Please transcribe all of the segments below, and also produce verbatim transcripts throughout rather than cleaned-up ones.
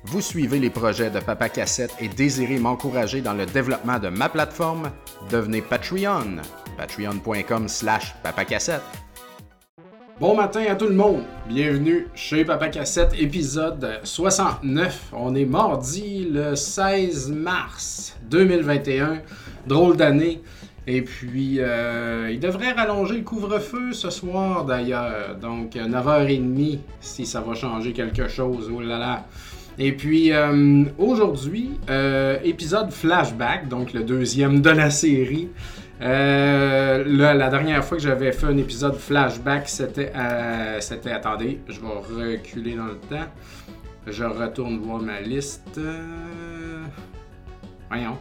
Vous suivez les projets de Papa Cassette et désirez m'encourager dans le développement de ma plateforme? Devenez Patreon. Patreon.com slash papacassette. Bon matin à tout le monde. Bienvenue chez Papa Cassette, épisode soixante-neuf. On est mardi le seize mars deux mille vingt et un. Drôle d'année. Et puis, euh, il devrait rallonger le couvre-feu ce soir d'ailleurs. Donc, neuf heures trente si ça va changer quelque chose. Oh là là. Et puis, euh, aujourd'hui, euh, épisode flashback, donc le deuxième de la série. Euh, là, la dernière fois que j'avais fait un épisode flashback, c'était, euh, c'était, attendez, je vais reculer dans le temps. Je retourne voir ma liste. Euh, voyons.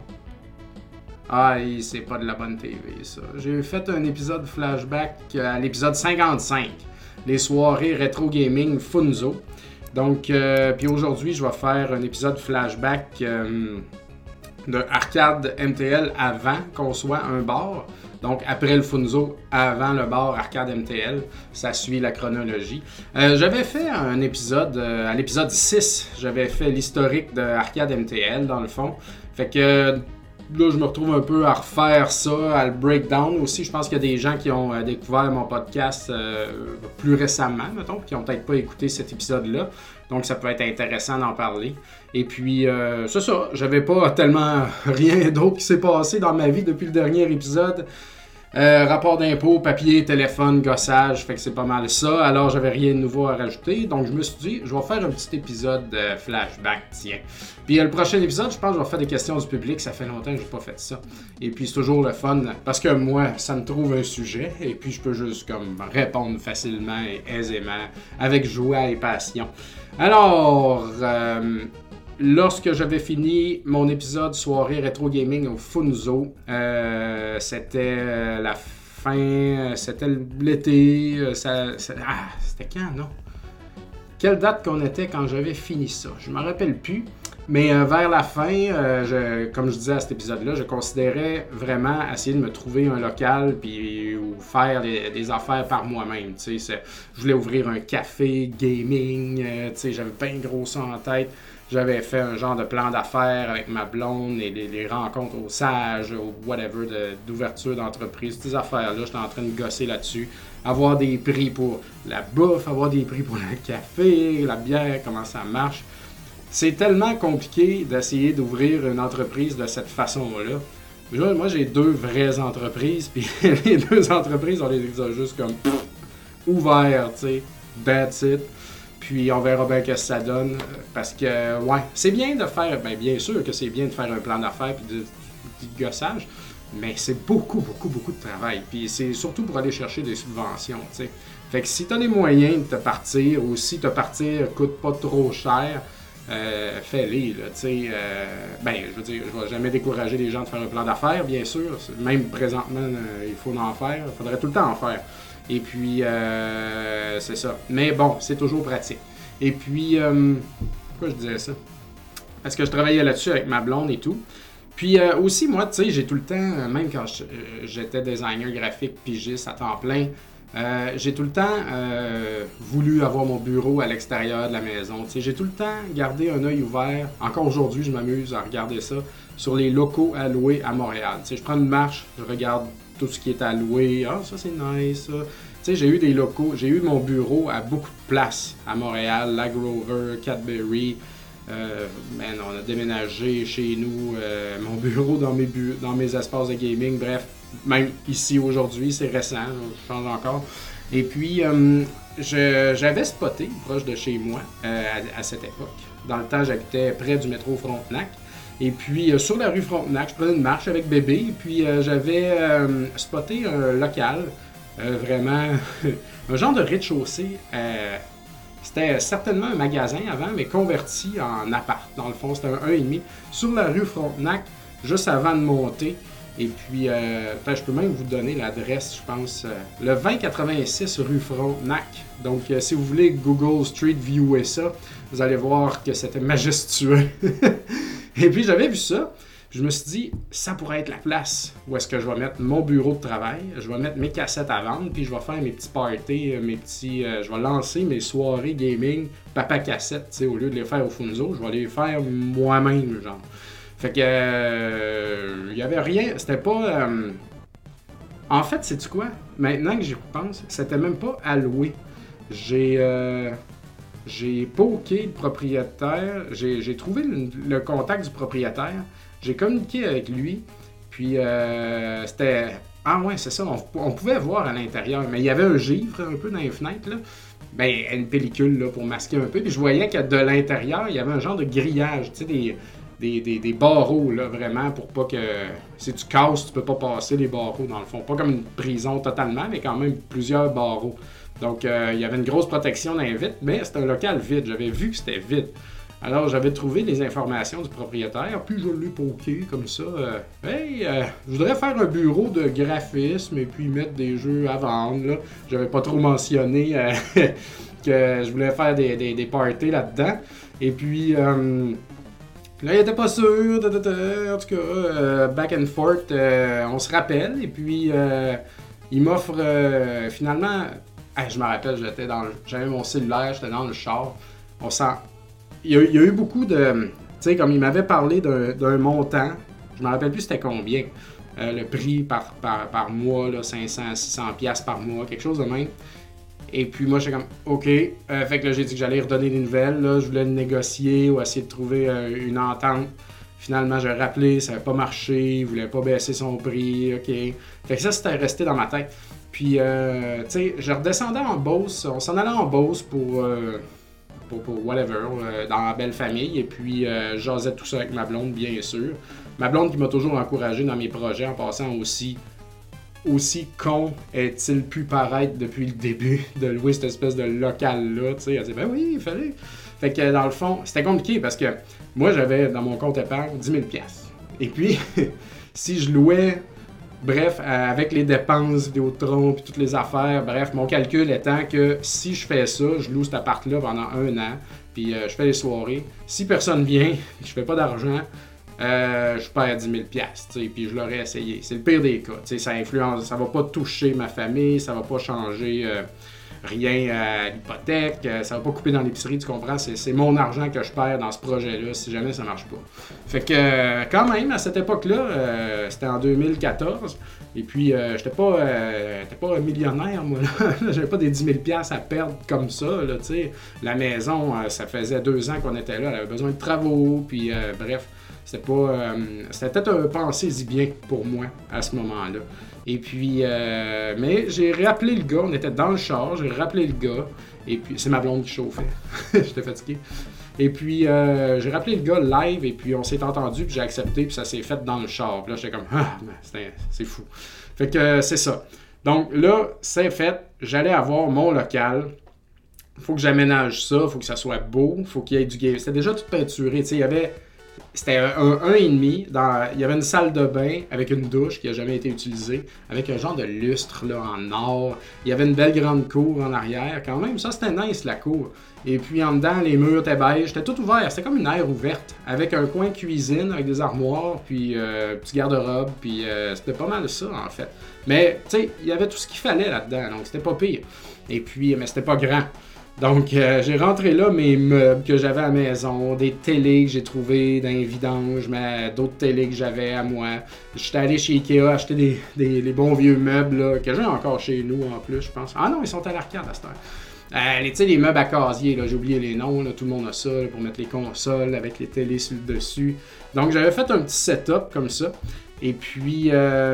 Ah, c'est pas de la bonne T V, ça. J'ai fait un épisode flashback à l'épisode cinquante-cinq, les soirées rétro gaming Funzo. Donc, euh, puis aujourd'hui, je vais faire un épisode flashback euh, de Arcade M T L avant qu'on soit un bar. Donc, après le Funzo, avant le bar Arcade M T L. Ça suit la chronologie. Euh, j'avais fait un épisode, euh, à l'épisode six, j'avais fait l'historique de Arcade M T L, dans le fond. Fait que... Là, je me retrouve un peu à refaire ça, à le breakdown aussi. Je pense qu'il y a des gens qui ont euh, découvert mon podcast euh, plus récemment, mettons, qui n'ont peut-être pas écouté cet épisode-là. Donc, ça peut être intéressant d'en parler. Et puis, euh, c'est ça. J'avais pas tellement rien d'autre qui s'est passé dans ma vie depuis le dernier épisode. Euh, rapport d'impôt, papier, téléphone, gossage, fait que c'est pas mal ça. Alors, j'avais rien de nouveau à rajouter. Donc, je me suis dit, je vais faire un petit épisode de flashback, tiens. Puis, euh, le prochain épisode, je pense que je vais faire des questions du public. Ça fait longtemps que j'ai pas fait ça. Et puis, c'est toujours le fun parce que moi, ça me trouve un sujet. Et puis, je peux juste comme répondre facilement et aisément avec joie et passion. Alors, euh, lorsque j'avais fini mon épisode soirée rétro gaming au Funzo, euh, c'était la fin, c'était l'été, ça, ça, ah, c'était quand, non? Quelle date qu'on était quand j'avais fini ça? Je me rappelle plus, mais euh, vers la fin, euh, je, comme je disais à cet épisode-là, je considérais vraiment essayer de me trouver un local puis ou faire des, des affaires par moi-même. Tu sais, je voulais ouvrir un café gaming, euh, tu sais, j'avais bien gros ça en tête. J'avais fait un genre de plan d'affaires avec ma blonde et les, les rencontres au Sage, au whatever, de, d'ouverture d'entreprise. Ces affaires-là, j'étais en train de gosser là-dessus. Avoir des prix pour la bouffe, avoir des prix pour le café, la bière, comment ça marche. C'est tellement compliqué d'essayer d'ouvrir une entreprise de cette façon-là. Là, moi, j'ai deux vraies entreprises, puis les deux entreprises, on les a juste comme pff, ouvertes, tu sais, that's it. Puis on verra bien ce que ça donne. Parce que, ouais, c'est bien de faire, bien, bien sûr que c'est bien de faire un plan d'affaires puis de, de gossage, mais c'est beaucoup, beaucoup, beaucoup de travail. Puis c'est surtout pour aller chercher des subventions, tu sais. Fait que si tu as les moyens de te partir, ou si te partir coûte pas trop cher, euh, fais-les, là, tu sais. Euh, ben, je veux dire, je vais jamais décourager les gens de faire un plan d'affaires, bien sûr. Même présentement, euh, il faut en faire. Il faudrait tout le temps en faire. Et puis, euh, c'est ça. Mais bon, c'est toujours pratique. Et puis, euh, pourquoi je disais ça? Parce que je travaillais là-dessus avec ma blonde et tout. Puis euh, aussi, moi, tu sais, j'ai tout le temps, même quand je, euh, j'étais designer graphique pigiste à temps plein, euh, j'ai tout le temps euh, voulu avoir mon bureau à l'extérieur de la maison. Tu sais, j'ai tout le temps gardé un œil ouvert. Encore aujourd'hui, je m'amuse à regarder ça sur les locaux à louer à Montréal. Tu sais, je prends une marche, je regarde tout ce qui est alloué. Ah, ça c'est nice, ça. Tu sais, j'ai eu des locaux, j'ai eu mon bureau à beaucoup de places à Montréal, Lag Rover, Cadbury. Euh, man, on a déménagé chez nous, euh, mon bureau dans mes, bu- dans mes espaces de gaming. Bref, même ici aujourd'hui, c'est récent, je change encore. Et puis, euh, je, j'avais spoté proche de chez moi euh, à, à cette époque. Dans le temps, j'habitais près du métro Frontenac. Et puis, euh, sur la rue Frontenac, je prenais une marche avec bébé. Et puis, euh, j'avais euh, spoté un local, euh, vraiment, un genre de rez-de-chaussée. Euh, c'était certainement un magasin avant, mais converti en appart. Dans le fond, c'était un un virgule cinq sur la rue Frontenac, juste avant de monter. Et puis, euh, je peux même vous donner l'adresse, je pense, euh, le vingt quatre-vingt-six rue Frontenac. Donc, euh, si vous voulez Google Street Viewer ça, vous allez voir que c'était majestueux. Et puis, j'avais vu ça. Puis je me suis dit, ça pourrait être la place où est-ce que je vais mettre mon bureau de travail, je vais mettre mes cassettes à vendre, puis je vais faire mes petits parties, mes petits, euh, je vais lancer mes soirées gaming papa cassette, tu sais, au lieu de les faire au Funzo, je vais les faire moi-même, genre. Fait que, il euh, y avait rien, c'était pas... Euh... En fait, sais-tu quoi? Maintenant que j'y pense, c'était même pas alloué. J'ai... Euh... J'ai poké le propriétaire, j'ai, j'ai trouvé le, le contact du propriétaire, j'ai communiqué avec lui, puis euh, c'était... Ah ouais, c'est ça, on, on pouvait voir à l'intérieur, mais il y avait un givre un peu dans les fenêtres, là. Ben, une pellicule là, pour masquer un peu, puis je voyais que de l'intérieur, il y avait un genre de grillage, tu sais, des, des, des, des barreaux, là, vraiment, pour pas que... Si tu casses, tu peux pas passer les barreaux, dans le fond. Pas comme une prison totalement, mais quand même plusieurs barreaux. Donc, euh, il y avait une grosse protection dans les vitres, mais c'était un local vide. J'avais vu que c'était vide. Alors, j'avais trouvé les informations du propriétaire, puis je l'ai poké comme ça. Euh, hey, euh, je voudrais faire un bureau de graphisme et puis mettre des jeux à vendre. Là. J'avais pas trop mentionné euh, que je voulais faire des, des, des parties là-dedans. Et puis, euh, là, il était pas sûr. Da, da, da, en tout cas, euh, back and forth, euh, on se rappelle. Et puis, euh, il m'offre euh, finalement... Hey, je me rappelle, j'étais dans le... j'avais mon cellulaire, j'étais dans le char. On sent... il, y a, il y a eu beaucoup de... Tu sais, comme il m'avait parlé d'un, d'un montant, je me rappelle plus c'était combien. Euh, le prix par, par, par mois, là, cinq cents, six cents piastres par mois, quelque chose de même. Et puis moi, j'étais comme, OK. Euh, fait que là, j'ai dit que j'allais redonner des nouvelles. Là, je voulais le négocier ou essayer de trouver euh, une entente. Finalement, j'ai rappelé, ça n'avait pas marché, il voulait pas baisser son prix, OK. Fait que ça, c'était resté dans ma tête. Puis, euh, tu sais, je redescendais en Beauce, on s'en allait en Beauce pour, euh, pour, pour whatever, euh, dans la belle famille. Et puis, euh, j'asais tout ça avec ma blonde, bien sûr. Ma blonde qui m'a toujours encouragé dans mes projets en passant aussi. Aussi con est-il pu paraître depuis le début de louer cette espèce de local-là, tu sais. Elle dit, ben oui, il fallait. Fait que dans le fond, c'était compliqué parce que moi, j'avais dans mon compte épargne dix mille piastres. Et puis, si je louais... Bref, avec les dépenses, Vidéotron puis toutes les affaires, bref, mon calcul étant que si je fais ça, je loue cet appart-là pendant un an, puis euh, je fais les soirées. Si personne vient, je fais pas d'argent, euh, je perds dix mille piastres, puis je l'aurais essayé. C'est le pire des cas, ça influence, ça va pas toucher ma famille, ça va pas changer euh, rien à l'hypothèque, euh, ça va pas couper dans l'épicerie, tu comprends? C'est, c'est mon argent que je perds dans ce projet-là si jamais ça marche pas. Fait que euh, quand même, à cette époque-là, euh, c'était en deux mille quatorze, et puis euh, j'étais pas, euh, j'étais pas millionnaire, moi, là. J'avais pas des dix mille piastres à perdre comme ça, là, tu sais. La maison, euh, ça faisait deux ans qu'on était là, elle avait besoin de travaux, puis euh, bref, c'était pas... Euh, c'était peut-être un pensez-y bien pour moi à ce moment-là. Et puis, euh, mais j'ai rappelé le gars, on était dans le char, j'ai rappelé le gars, et puis, c'est ma blonde qui chauffait, j'étais fatigué. Et puis, euh, j'ai rappelé le gars live, et puis on s'est entendu, puis j'ai accepté, puis ça s'est fait dans le char. Puis là, j'étais comme, ah, c'est, c'est fou. Fait que euh, c'est ça. Donc là, c'est fait, j'allais avoir mon local. Il faut que j'aménage ça, il faut que ça soit beau, il faut qu'il y ait du game. C'était déjà tout peinturé, tu sais, il y avait... C'était un un et demi. Dans, il y avait une salle de bain avec une douche qui n'a jamais été utilisée, avec un genre de lustre là, en or. Il y avait une belle grande cour en arrière. Quand même, ça c'était nice la cour. Et puis en dedans, les murs étaient beige. C'était tout ouvert. C'était comme une aire ouverte. Avec un coin cuisine, avec des armoires, puis euh, petit garde-robe. Puis euh, c'était pas mal ça en fait. Mais tu sais, il y avait tout ce qu'il fallait là-dedans. Donc c'était pas pire. Et puis, mais c'était pas grand. Donc, euh, j'ai rentré là mes meubles que j'avais à la maison, des télés que j'ai trouvées dans les vidanges, mais d'autres télés que j'avais à moi. J'étais allé chez Ikea acheter des, des les bons vieux meubles là, que j'ai encore chez nous en plus, je pense. Ah non, ils sont à l'arcade à cette heure. Euh, les, tu sais, les meubles à casier, là, j'ai oublié les noms, là, tout le monde a ça là, pour mettre les consoles avec les télés sur le dessus. Donc, j'avais fait un petit setup comme ça. Et puis,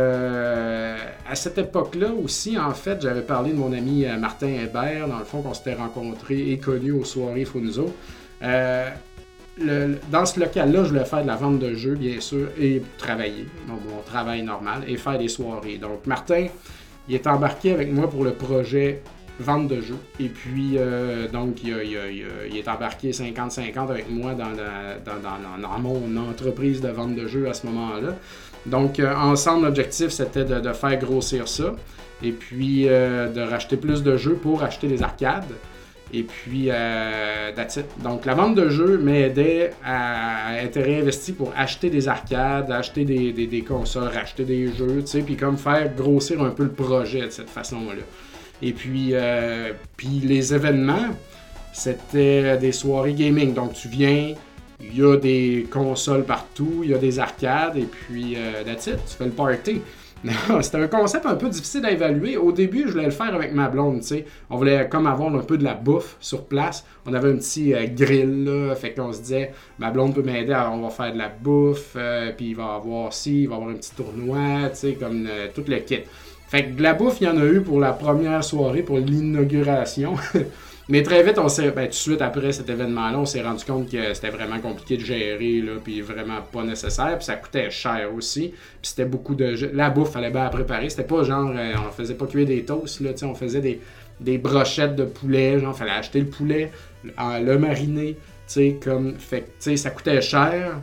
euh, à cette époque-là aussi, en fait, j'avais parlé de mon ami euh, Martin Hébert, dans le fond, qu'on s'était rencontrés et connus aux soirées Funzo. Euh, le, dans ce local-là, je voulais faire de la vente de jeux, bien sûr, et travailler, donc mon travail normal, et faire des soirées. Donc, Martin, il est embarqué avec moi pour le projet vente de jeux. Et puis, euh, donc, il, a, il, a, il, a, il est embarqué cinquante cinquante avec moi dans, la, dans, dans, dans mon entreprise de vente de jeux à ce moment-là. Donc, euh, ensemble, l'objectif, c'était de, de faire grossir ça et puis euh, de racheter plus de jeux pour acheter des arcades. Et puis, euh, that's it. Donc, la vente de jeux m'aidait à être réinvesti pour acheter des arcades, acheter des, des, des consoles, racheter des jeux, tu sais, puis comme faire grossir un peu le projet de cette façon-là. Et puis, euh, puis les événements, c'était des soirées gaming. Donc, tu viens, il y a des consoles partout, il y a des arcades, et puis, euh, that's it, tu fais le party. C'était un concept un peu difficile à évaluer. Au début, je voulais le faire avec ma blonde, tu sais. On voulait comme avoir un peu de la bouffe sur place. On avait un petit euh, grill, là. Fait qu'on se disait, ma blonde peut m'aider, on va faire de la bouffe, euh, puis il va avoir ci, il va avoir un petit tournoi, tu sais, comme euh, tout le kit. Fait que de la bouffe, il y en a eu pour la première soirée, pour l'inauguration. Mais très vite, on s'est, ben, tout de suite après cet événement-là, on s'est rendu compte que c'était vraiment compliqué de gérer, là, puis vraiment pas nécessaire, puis ça coûtait cher aussi, puis c'était beaucoup de... La bouffe, fallait bien la préparer, c'était pas genre, euh, on faisait pas cuire des toasts, là, on faisait des, des brochettes de poulet, genre, fallait acheter le poulet, le, le mariner, tu sais, comme, fait tu sais, ça coûtait cher,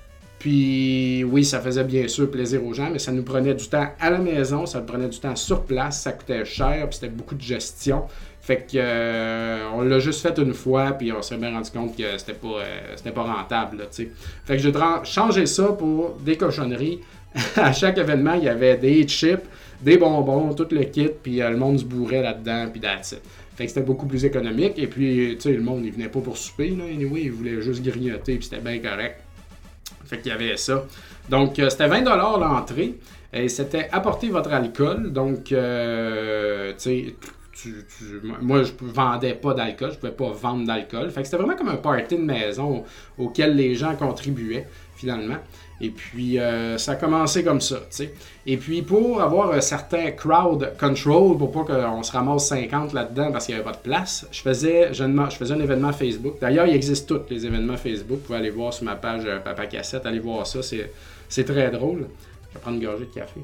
puis oui, ça faisait bien sûr plaisir aux gens, mais ça nous prenait du temps à la maison, ça nous prenait du temps sur place, ça coûtait cher, puis c'était beaucoup de gestion. Fait que euh, on l'a juste fait une fois, puis on s'est bien rendu compte que c'était pas, euh, c'était pas rentable, tu sais. Fait que j'ai changé ça pour des cochonneries. À chaque événement, il y avait des chips, des bonbons, tout le kit, puis euh, le monde se bourrait là-dedans, puis that's it. Fait que c'était beaucoup plus économique, et puis, tu sais, le monde, il venait pas pour souper, là, anyway, il voulait juste grignoter, puis c'était bien correct. Fait qu'il y avait ça. Donc, euh, c'était vingt dollars l'entrée, et c'était apporter votre alcool, donc, euh, tu sais... Tu, tu, moi, je ne vendais pas d'alcool, je ne pouvais pas vendre d'alcool. Fait que c'était vraiment comme un party de maison auquel les gens contribuaient, finalement. Et puis, euh, ça a commencé comme ça, tu sais. Et puis, pour avoir un certain crowd control, pour pas qu'on se ramasse cinquante là-dedans parce qu'il n'y avait pas de place, je faisais, je, je faisais un événement Facebook. D'ailleurs, il existe tous les événements Facebook. Vous pouvez aller voir sur ma page euh, Papa Cassette, allez voir ça, c'est, c'est très drôle. Je vais prendre une gorgée de café.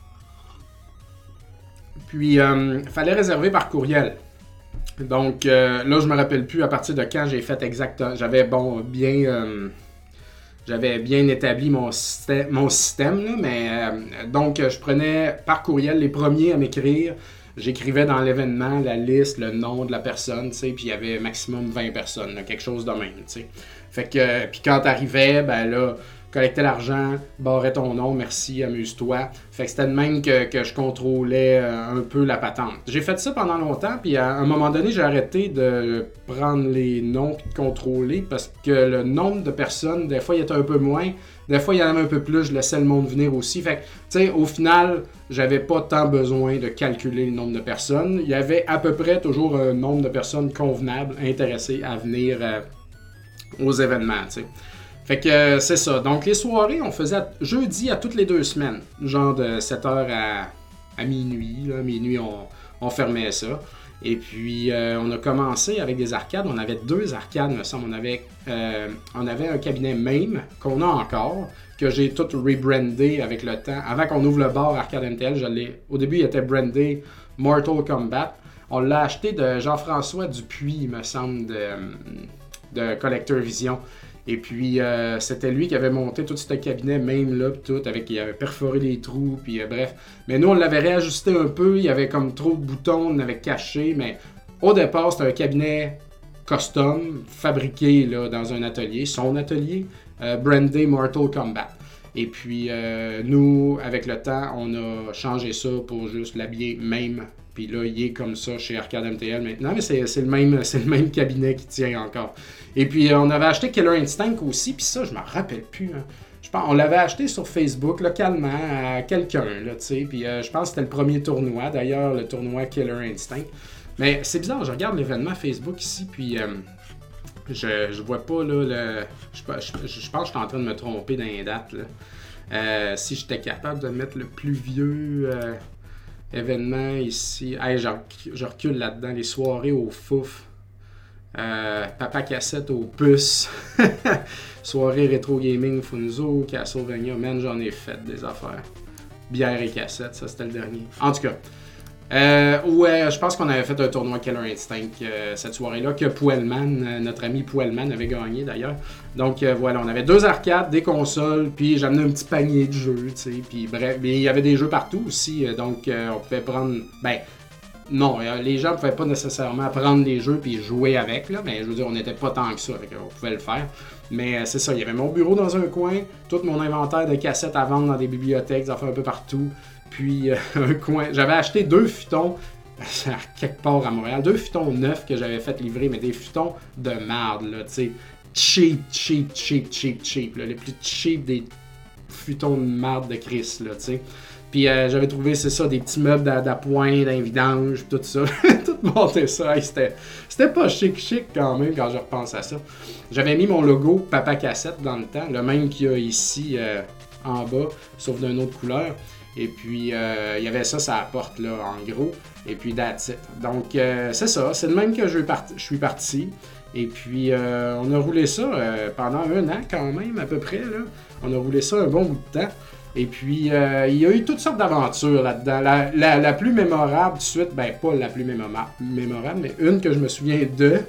Puis, il euh, fallait réserver par courriel. Donc, euh, là, je me rappelle plus à partir de quand j'ai fait exactement. J'avais, bon, bien... Euh, j'avais bien établi mon système, mon système là, mais... Euh, donc, je prenais par courriel les premiers à m'écrire. J'écrivais dans l'événement la liste, le nom de la personne, tu sais, puis il y avait maximum vingt personnes, là, quelque chose de même, tu sais. Fait que, euh, puis quand t'arrivais, ben là... collectais l'argent, barrais ton nom, merci, amuse-toi. Fait que c'était de même que, que je contrôlais un peu la patente. J'ai fait ça pendant longtemps, puis à un moment donné, j'ai arrêté de prendre les noms puis de contrôler parce que le nombre de personnes, des fois, il était un peu moins, des fois, il y en avait un peu plus, je laissais le monde venir aussi. Fait que, tu sais, au final, j'avais pas tant besoin de calculer le nombre de personnes. Il y avait à peu près toujours un nombre de personnes convenables, intéressées à venir euh, aux événements, tu sais. Fait que euh, c'est ça. Donc les soirées, on faisait à, jeudi à toutes les deux semaines. Genre de sept heures à, à minuit. Là. Minuit, on, on fermait ça. Et puis euh, on a commencé avec des arcades. On avait deux arcades, me semble. On avait, euh, on avait un cabinet même, qu'on a encore, que j'ai tout rebrandé avec le temps. Avant qu'on ouvre le bar Arcade M T L, je l'ai. Au début, il était brandé Mortal Kombat. On l'a acheté de Jean-François Dupuis, me semble, de, de Collector Vision. Et puis, euh, c'était lui qui avait monté tout ce cabinet, même là, tout, avec, il avait perforé les trous, puis euh, bref. Mais nous, on l'avait réajusté un peu, il y avait comme trop de boutons, on avait caché, mais au départ, c'était un cabinet custom, fabriqué là, dans un atelier, son atelier, euh, brandé Mortal Kombat. Et puis, euh, nous, avec le temps, on a changé ça pour juste l'habiller même. Puis là, il est comme ça chez Arcade M T L maintenant, mais c'est, c'est, le même, c'est le même cabinet qui tient encore. Et puis, on avait acheté Killer Instinct aussi, puis ça, je m'en rappelle plus. Hein. Je pense, on l'avait acheté sur Facebook, localement, à quelqu'un, là, tu sais. Puis euh, je pense que c'était le premier tournoi, d'ailleurs, le tournoi Killer Instinct. Mais c'est bizarre, je regarde l'événement Facebook ici, puis euh, je, je vois pas, là, le... Je, je, je pense que je suis en train de me tromper dans les dates, là. Euh, si j'étais capable de mettre le plus vieux... Euh, événement ici. Hey, je, je recule là-dedans. Les soirées au fouf. Euh, Papa Cassette aux puces. Soirée rétro gaming Funzo. Castlevania. Man, j'en ai fait des affaires. Bière et cassette, ça c'était le dernier. En tout cas. Euh, ouais, je pense qu'on avait fait un tournoi Killer Instinct euh, cette soirée-là, que Puelman, euh, notre ami Puelman avait gagné d'ailleurs. Donc euh, voilà, on avait deux arcades, des consoles, puis j'amenais un petit panier de jeux, tu sais, puis bref, mais il y avait des jeux partout aussi, euh, donc euh, on pouvait prendre, ben, non, euh, les gens ne pouvaient pas nécessairement prendre les jeux puis jouer avec, là, mais je veux dire, on n'était pas tant que ça, fait qu'on pouvait le faire. Mais euh, c'est ça, il y avait mon bureau dans un coin, tout mon inventaire de cassettes à vendre dans des bibliothèques, des affaires un peu partout. Puis euh, un coin. J'avais acheté deux futons à quelque part à Montréal, deux futons neufs que j'avais fait livrer, mais des futons de merde, là, tu sais. Cheap, cheap, cheap, cheap, cheap, là, les plus cheap des futons de merde de Chris, là, tu sais. Puis euh, j'avais trouvé, c'est ça, des petits meubles d'appoint, d'un vidange, tout ça. Tout monté ça. Hey, c'était, c'était pas chic chic quand même quand je repense à ça. J'avais mis mon logo Papa Cassette dans le temps, le même qu'il y a ici euh, en bas, sauf d'une autre couleur. Et puis, euh, il y avait ça, ça porte là, en gros. Et puis, that's it. Donc, euh, c'est ça. C'est le même que je, part... je suis parti. Et puis, euh, on a roulé ça euh, pendant un an quand même, à peu près. Là. On a roulé ça un bon bout de temps. Et puis, euh, il y a eu toutes sortes d'aventures là-dedans. La, la, la plus mémorable, tout de suite, ben pas la plus mémorable, mémorable, mais une que je me souviens de,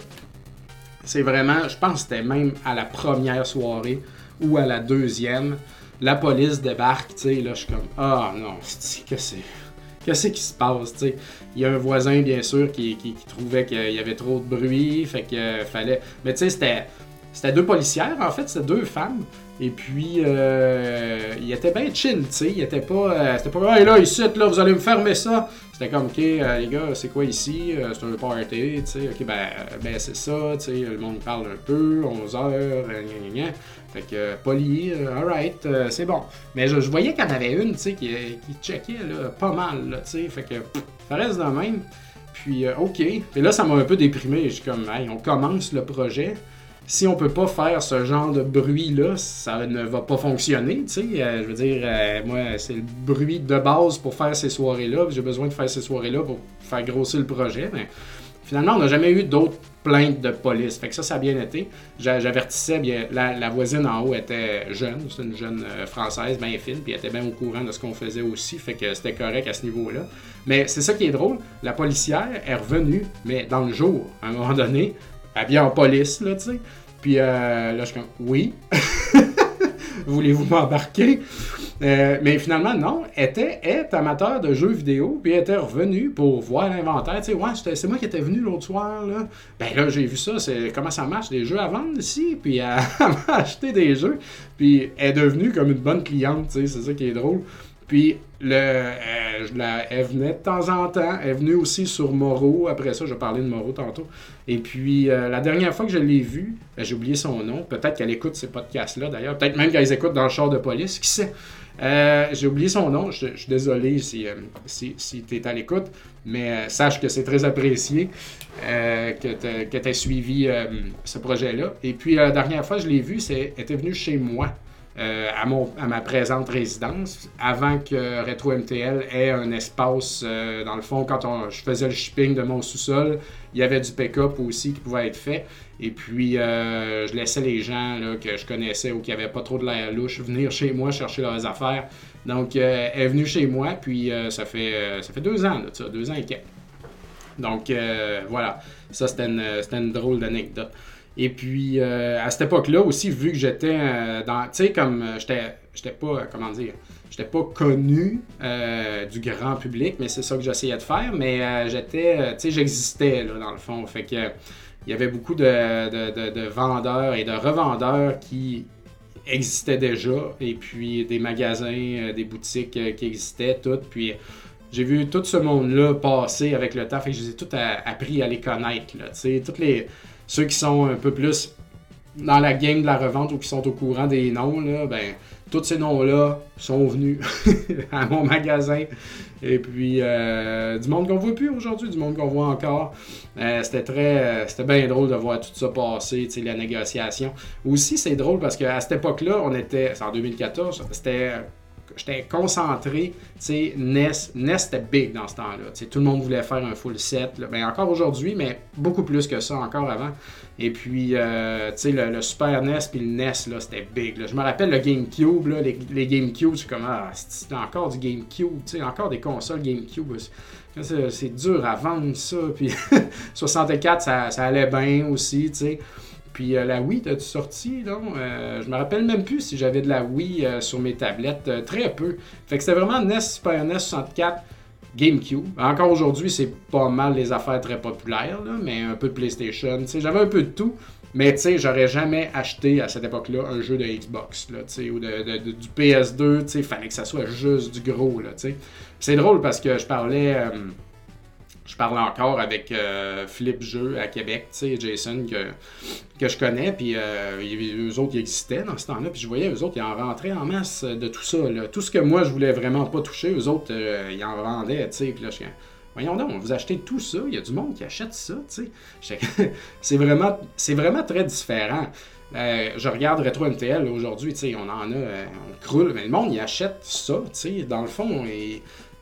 c'est vraiment, je pense que c'était même à la première soirée ou à la deuxième, la police débarque, tu sais, là, je suis comme, ah non, qu'est-ce que c'est... Qu'est-ce qui se passe, tu sais? Il y a un voisin, bien sûr, qui, qui, qui trouvait qu'il y avait trop de bruit, fait que euh, fallait... Mais tu sais, c'était, c'était deux policières, en fait, c'était deux femmes. Et puis, euh, il était bien chill, tu sais. Il était pas... Euh, c'était pas... Hey, là, ici, là, vous allez me fermer ça. C'était comme, OK, euh, les gars, c'est quoi ici? Euh, c'est un party, tu sais. OK, ben, ben c'est ça, tu sais. Le monde parle un peu, onze heures, euh, gna, gna, gna. Fait que, euh, poli, euh, alright, euh, c'est bon. Mais je, je voyais qu'il y en avait une, tu sais, qui, qui checkait, là, pas mal, là, tu sais. Fait que, pff, ça reste de même. Puis, euh, OK. Et là, ça m'a un peu déprimé. Je suis comme, hey, on commence le projet. Si on peut pas faire ce genre de bruit-là, ça ne va pas fonctionner, tu sais. Euh, je veux dire, euh, moi, c'est le bruit de base pour faire ces soirées-là. J'ai besoin de faire ces soirées-là pour faire grossir le projet. Mais finalement, on n'a jamais eu d'autres plaintes de police. Fait que ça, ça a bien été. J'avertissais, bien, la, la voisine en haut était jeune. C'est une jeune euh, Française, bien fine, puis elle était bien au courant de ce qu'on faisait aussi. Fait que c'était correct à ce niveau-là. Mais c'est ça qui est drôle. La policière est revenue, mais dans le jour, à un moment donné, habillée en police, là, tu sais. Puis euh, là, je suis comme, oui. Voulez-vous m'embarquer? Euh, mais finalement, non. Elle était, est amateur de jeux vidéo, puis elle était revenue pour voir l'inventaire. Tu sais, ouais, c'est moi qui étais venu l'autre soir, là. Ben là, j'ai vu ça, c'est comment ça marche, des jeux à vendre ici. Puis elle, elle m'a acheté des jeux. Puis elle est devenue comme une bonne cliente, tu sais, c'est ça qui est drôle. Puis, le, euh, je la, elle venait de temps en temps. Elle est venue aussi sur Moreau. Après ça, je vais parler de Moreau tantôt. Et puis, euh, la dernière fois que je l'ai vue, ben, j'ai oublié son nom. Peut-être qu'elle écoute ces podcasts-là, d'ailleurs. Peut-être même qu'elle les écoute dans le char de police. Qui sait? Euh, j'ai oublié son nom. Je, je suis désolé si, euh, si, si tu es à l'écoute. Mais euh, sache que c'est très apprécié euh, que tu aies suivi euh, ce projet-là. Et puis, la dernière fois que je l'ai vue, c'est, elle était venue chez moi. Euh, à, mon, à ma présente résidence, avant que Retro M T L ait un espace, euh, dans le fond, quand on, je faisais le shipping de mon sous-sol, il y avait du pick-up aussi qui pouvait être fait. Et puis, euh, je laissais les gens là, que je connaissais ou qui n'avaient pas trop de l'air louche venir chez moi chercher leurs affaires. Donc, euh, elle est venue chez moi, puis euh, ça, fait, euh, ça fait deux ans, là, ça, deux ans et quelques. Donc, euh, voilà. Ça, c'était une, c'était une drôle d'anecdote. Et puis, euh, à cette époque-là aussi, vu que j'étais euh, dans... Tu sais, comme euh, j'étais, j'étais pas... Euh, comment dire? J'étais pas connu euh, du grand public, mais c'est ça que j'essayais de faire. Mais euh, j'étais... Euh, tu sais, j'existais, là, dans le fond. Fait que... Euh, il y avait beaucoup de, de, de, de vendeurs et de revendeurs qui existaient déjà. Et puis, des magasins, euh, des boutiques euh, qui existaient, toutes. Puis... J'ai vu tout ce monde-là passer avec le temps. Fait que je les ai tous appris à les connaître, là. Tu sais, toutes les... Ceux qui sont un peu plus dans la game de la revente ou qui sont au courant des noms, là, ben, tous ces noms-là sont venus à mon magasin. Et puis, euh, du monde qu'on voit plus aujourd'hui, du monde qu'on voit encore. Euh, c'était très, euh, c'était bien drôle de voir tout ça passer, tu sais, la négociation. Aussi, c'est drôle parce qu'à cette époque-là, on était, c'est en deux mille quatorze, c'était... J'étais concentré, tu sais, N E S, N E S c'était big dans ce temps-là, tu sais, tout le monde voulait faire un full set, là. Ben, encore aujourd'hui, mais beaucoup plus que ça encore avant. Et puis, euh, tu sais, le, le Super N E S puis le N E S, là, c'était big, là. Je me rappelle le GameCube, là, les, les GameCube, c'est comme, ah, c'est encore du GameCube, tu sais, encore des consoles GameCube, c'est, c'est dur à vendre ça, puis soixante-quatre, ça, ça allait bien aussi, tu sais. Puis euh, la Wii, t'as-tu sorti, non? Euh, je me rappelle même plus si j'avais de la Wii euh, sur mes tablettes. Euh, très peu. Fait que c'était vraiment N E S, Super N E S soixante-quatre. GameCube. Encore aujourd'hui, c'est pas mal les affaires très populaires, là, mais un peu de PlayStation. T'sais, j'avais un peu de tout, mais j'aurais jamais acheté à cette époque-là un jeu de Xbox là, ou de, de, de, du P S deux. Il fallait que ça soit juste du gros. C'est drôle parce que je parlais... Euh, Je parle encore avec euh, Flip Jeux à Québec, tu sais, Jason, que, que je connais, puis euh, eux autres, ils existaient dans ce temps-là, puis je voyais eux autres, ils en rentraient en masse de tout ça, là. Tout ce que moi, je voulais vraiment pas toucher, eux autres, euh, ils en vendaient, tu sais, puis là, je suis voyons donc, vous achetez tout ça, il y a du monde qui achète ça, tu sais. C'est vraiment, c'est vraiment très différent. Euh, je regarde Retro M T L aujourd'hui, tu sais, on en a, euh, on croule, mais le monde, il achète ça, tu sais, dans le fond, et...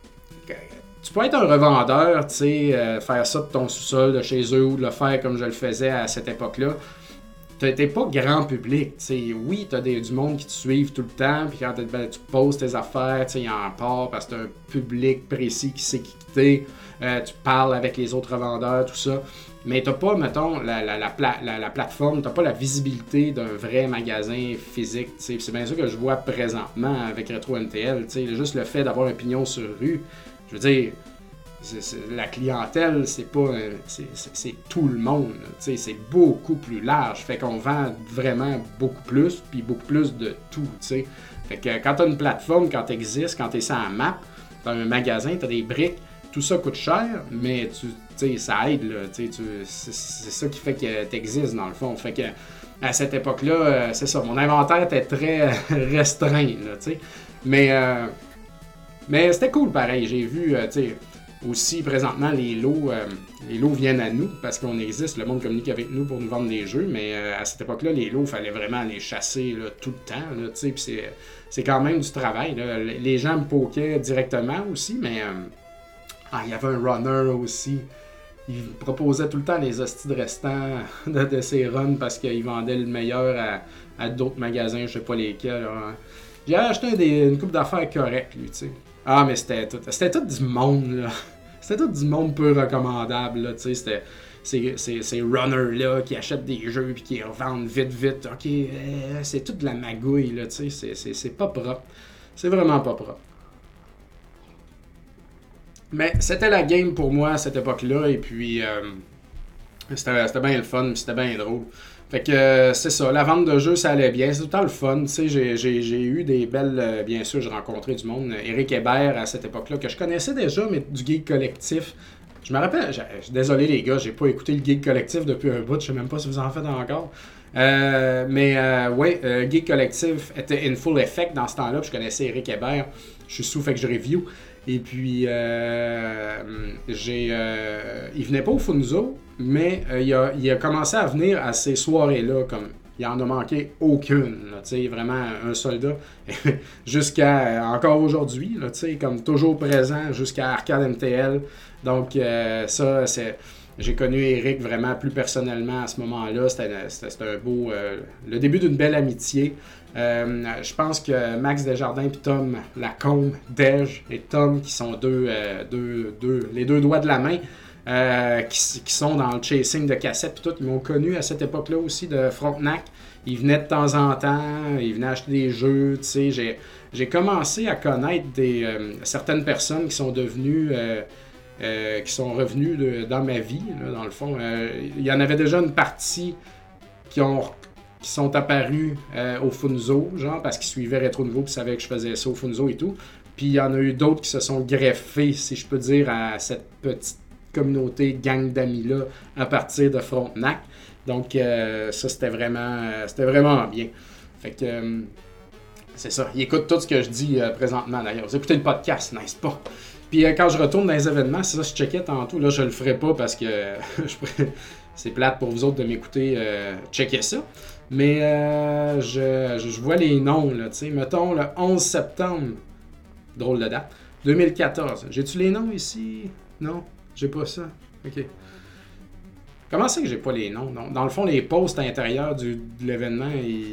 Tu peux être un revendeur, tu sais, euh, faire ça de ton sous-sol, de chez eux, ou de le faire comme je le faisais à cette époque-là. T'es pas grand public, tu sais. Oui, t'as des, du monde qui te suivent tout le temps, puis quand ben, tu poses tes affaires, tu sais, il en part parce que t'as un public précis qui sait qui t'es. Euh, tu parles avec les autres revendeurs, tout ça. Mais t'as pas, mettons, la, la, la, pla la, la plateforme, t'as pas la visibilité d'un vrai magasin physique, tu sais. C'est bien ça que je vois présentement avec Retro M T L, tu sais. Juste le fait d'avoir un pignon sur rue. Je veux dire, c'est, c'est, la clientèle, c'est pas, c'est, c'est, c'est tout le monde, c'est beaucoup plus large. Fait qu'on vend vraiment beaucoup plus, puis beaucoup plus de tout, t'sais. Fait que quand t'as une plateforme, quand t'existes, quand t'es sur la map, t'as un magasin, t'as des briques, tout ça coûte cher, mais tu sais, ça aide, là, tu, c'est, c'est ça qui fait que t'existes dans le fond. Fait que à cette époque-là, c'est ça, mon inventaire était très restreint, là, tu sais. Mais... Euh, Mais c'était cool pareil, j'ai vu, euh, tu sais, aussi présentement les lots, euh, les lots viennent à nous parce qu'on existe, le monde communique avec nous pour nous vendre des jeux, mais euh, à cette époque-là, les lots, il fallait vraiment les chasser là, tout le temps, tu sais, puis c'est, c'est quand même du travail, là. Les gens me poquaient directement aussi, mais euh, ah, il y avait un runner aussi, il proposait tout le temps les hosties de restants de, de ses runs parce qu'il vendait le meilleur à, à d'autres magasins, je sais pas lesquels, là. J'ai acheté des, une couple d'affaires correctes, lui, tu sais. Ah, mais c'était tout, c'était tout du monde, là. C'était tout du monde peu recommandable, là, tu sais. C'était ces, ces, ces runners-là qui achètent des jeux puis qui revendent vite, vite. OK, euh, c'est toute de la magouille, là, tu sais. C'est, c'est, c'est pas propre. C'est vraiment pas propre. Mais c'était la game pour moi à cette époque-là, et puis euh, c'était, c'était bien le fun, c'était bien drôle. Fait que euh, c'est ça, la vente de jeux, ça allait bien, c'est tout le temps le fun, tu sais, j'ai, j'ai, j'ai eu des belles, euh, bien sûr, j'ai rencontré du monde, Éric Hébert à cette époque-là, que je connaissais déjà, mais du Geek Collectif. Je me rappelle, je, je, désolé les gars, j'ai pas écouté le Geek Collectif depuis un bout, je sais même pas si vous en faites encore. Euh, mais euh, ouais, euh, Geek Collectif était in full effect dans ce temps-là, puis je connaissais Éric Hébert, je suis sous, fait que je review. Et puis, euh, j'ai, euh, il venait pas au Funzo, mais euh, il, a, il a commencé à venir à ces soirées-là, comme il en a manqué aucune, tu sais, vraiment un soldat, jusqu'à encore aujourd'hui, tu sais, comme toujours présent, jusqu'à Arcade M T L. Donc, euh, ça, c'est... J'ai connu Éric vraiment plus personnellement à ce moment-là. C'était, c'était, c'était un beau... Euh, le début d'une belle amitié. Euh, je pense que Max Desjardins et Tom Lacombe, Dej et Tom, qui sont deux, euh, deux, deux, les deux doigts de la main, euh, qui, qui sont dans le chasing de cassettes et tout, ils m'ont connu à cette époque-là aussi de Frontenac. Ils venaient de temps en temps, ils venaient acheter des jeux, tu sais. J'ai, j'ai commencé à connaître des, euh, certaines personnes qui sont devenues... Euh, Euh, qui sont revenus de, dans ma vie, là, dans le fond. Euh, il y en avait déjà une partie qui, ont, qui sont apparus euh, au Funzo, genre, parce qu'ils suivaient Retro Nouveau et savaient que je faisais ça au Funzo et tout. Puis il y en a eu d'autres qui se sont greffés, si je peux dire, à cette petite communauté, gang d'amis-là, à partir de Frontenac. Donc euh, ça, c'était vraiment, euh, c'était vraiment bien. Fait que... Euh, c'est ça. Ils écoutent tout ce que je dis euh, présentement, d'ailleurs. Vous écoutez le podcast, n'est-ce pas? Puis euh, quand je retourne dans les événements, c'est ça, je checkais tantôt. Là, je le ferai pas parce que euh, je pourrais... c'est plate pour vous autres de m'écouter euh, checker ça. Mais euh, je, je vois les noms, là, tu sais. Mettons le onze septembre, drôle de date, deux mille quatorze. J'ai-tu les noms ici? Non? J'ai pas ça? OK. Comment c'est que j'ai pas les noms? Non. Dans le fond, les posts à l'intérieur du, de l'événement,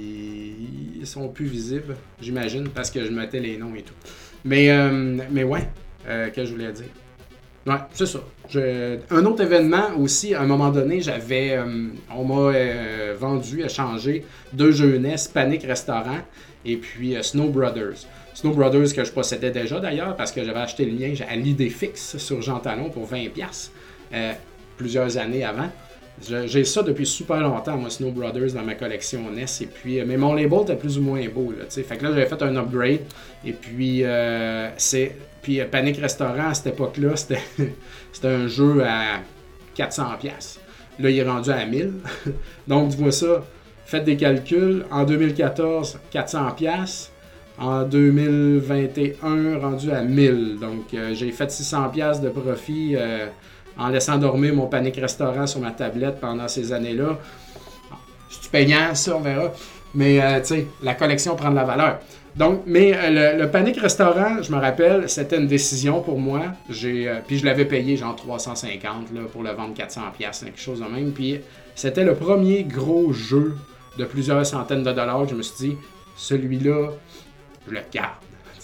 ils, ils sont plus visibles, j'imagine, parce que je mettais les noms et tout. Mais, euh, mais ouais, euh, qu'est-ce que je voulais dire? Ouais, c'est ça. Je... Un autre événement aussi, à un moment donné, j'avais. Euh, on m'a euh, vendu, échangé deux jeux N E S, Panic Restaurant et puis euh, Snow Brothers. Snow Brothers que je possédais déjà d'ailleurs parce que j'avais acheté le mien à l'idée fixe sur Jean Talon pour vingt dollars euh, plusieurs années avant. Je, j'ai ça depuis super longtemps, moi, Snow Brothers, dans ma collection N E S. Et puis, euh, mais mon label était plus ou moins beau. Là, t'sais. Fait que là, j'avais fait un upgrade. Et puis, euh, c'est, puis euh, Panic Restaurant, à cette époque-là, c'était, c'était un jeu à quatre cents dollars. Là, il est rendu à mille. Donc, tu vois ça. Faites des calculs. En deux mille quatorze, quatre cents dollars. En deux mille vingt et un, rendu à mille. Donc, euh, j'ai fait six cents dollars de profit euh, en laissant dormir mon Panic Restaurant sur ma tablette pendant ces années-là. C'est payant, ça, on verra. Mais, euh, tu sais, la collection prend de la valeur. Donc, mais euh, le, le Panic Restaurant, je me rappelle, c'était une décision pour moi. J'ai, euh, puis je l'avais payé genre trois cent cinquante là, pour le vendre quatre cents dollars, quelque chose de même. Puis c'était le premier gros jeu de plusieurs centaines de dollars. Je me suis dit, celui-là, je le garde.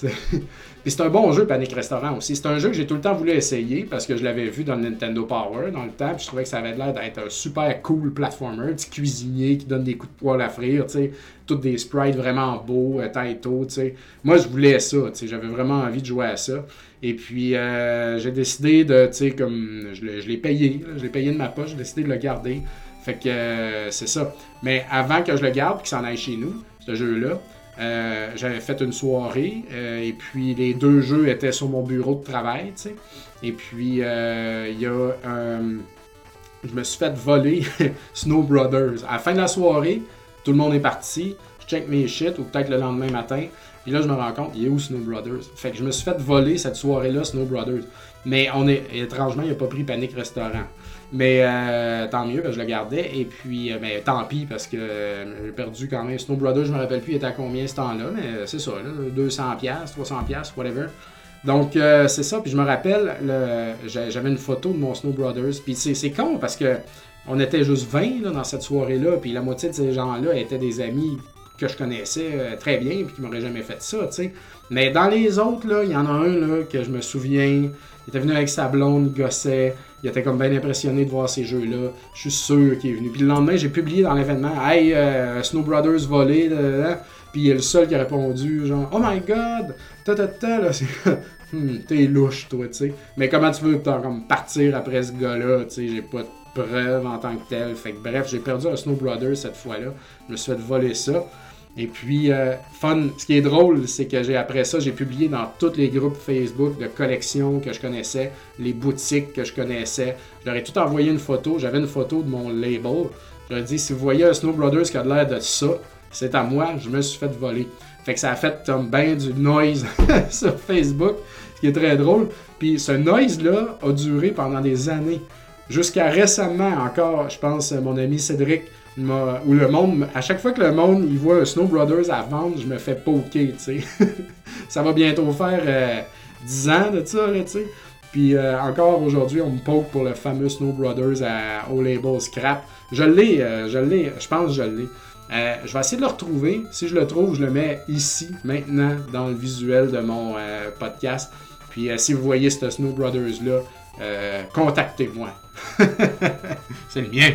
Puis c'est un bon jeu, Panic Restaurant aussi. C'est un jeu que j'ai tout le temps voulu essayer parce que je l'avais vu dans le Nintendo Power dans le temps. Puis je trouvais que ça avait l'air d'être un super cool platformer. Petit cuisinier qui donne des coups de poêle à frire. T'sais. Tous des sprites vraiment beaux, euh, taito. T'sais. Moi, je voulais ça. T'sais. J'avais vraiment envie de jouer à ça. Et puis, euh, j'ai décidé de, tu sais, comme, je l'ai, je l'ai payé. Là, je l'ai payé de ma poche. J'ai décidé de le garder. Fait que euh, c'est ça. Mais avant que je le garde et qu'il s'en aille chez nous, ce jeu-là, Euh, j'avais fait une soirée euh, et puis les deux jeux étaient sur mon bureau de travail, tu sais. Et puis il euh, y a un... je me suis fait voler Snow Brothers. À la fin de la soirée, tout le monde est parti. Je check mes shit ou peut-être le lendemain matin. Et là, je me rends compte, il est où Snow Brothers? Fait que je me suis fait voler cette soirée-là, Snow Brothers. Mais on est étrangement, il n'a pas pris Panic Restaurant. Mais euh, tant mieux, ben, je le gardais. Et puis, euh, ben, tant pis, parce que euh, j'ai perdu quand même. Snow Brothers, je me rappelle plus, il était à combien ce temps-là. Mais euh, c'est ça, là, deux cents dollars, trois cents dollars, whatever. Donc, euh, c'est ça. Puis je me rappelle, le, j'avais une photo de mon Snow Brothers. Puis c'est, c'est con, parce que on était juste vingt là, dans cette soirée-là. Puis la moitié de ces gens-là étaient des amis que je connaissais euh, très bien, puis qui m'auraient jamais fait ça, tu sais. Mais dans les autres, là, il y en a un là, que je me souviens. Il était venu avec sa blonde, il gossait. Il était comme bien impressionné de voir ces jeux-là. Je suis sûr qu'il est venu. Puis le lendemain, j'ai publié dans l'événement « Hey, euh, Snow Brothers volé. » Puis il est le seul qui a répondu genre « Oh my God! » Ta ta ta là, c'est hmm, t'es louche, toi, tu sais. Mais comment tu veux comme partir après ce gars-là, tu sais, j'ai pas de preuves en tant que tel. Fait que bref, j'ai perdu un Snow Brothers cette fois-là. Je me suis fait voler ça. Et puis, euh, fun, ce qui est drôle, c'est que j'ai après ça, j'ai publié dans tous les groupes Facebook de collections que je connaissais, les boutiques que je connaissais. Je leur ai tout envoyé une photo. J'avais une photo de mon label. Je leur ai dit, si vous voyez un Snow Brothers qui a l'air de ça, c'est à moi, je me suis fait voler. Fait que ça a fait comme ben du noise sur Facebook, ce qui est très drôle. Puis ce noise-là a duré pendant des années. Jusqu'à récemment encore, je pense, mon ami Cédric, où le monde, à chaque fois que le monde il voit un Snow Brothers à vendre, je me fais poker, tu sais. Ça va bientôt faire euh, dix ans de ça, là, tu sais. Puis euh, encore aujourd'hui, on me poke pour le fameux Snow Brothers à, au label Scrap. Je l'ai, euh, je l'ai, je pense que je l'ai. Euh, je vais essayer de le retrouver. Si je le trouve, je le mets ici, maintenant, dans le visuel de mon euh, podcast. Puis euh, si vous voyez ce Snow Brothers-là, euh, contactez-moi. C'est le mien.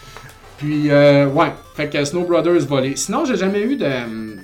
Puis, euh, ouais, fait que Snow Brothers volé. Sinon, j'ai jamais eu de,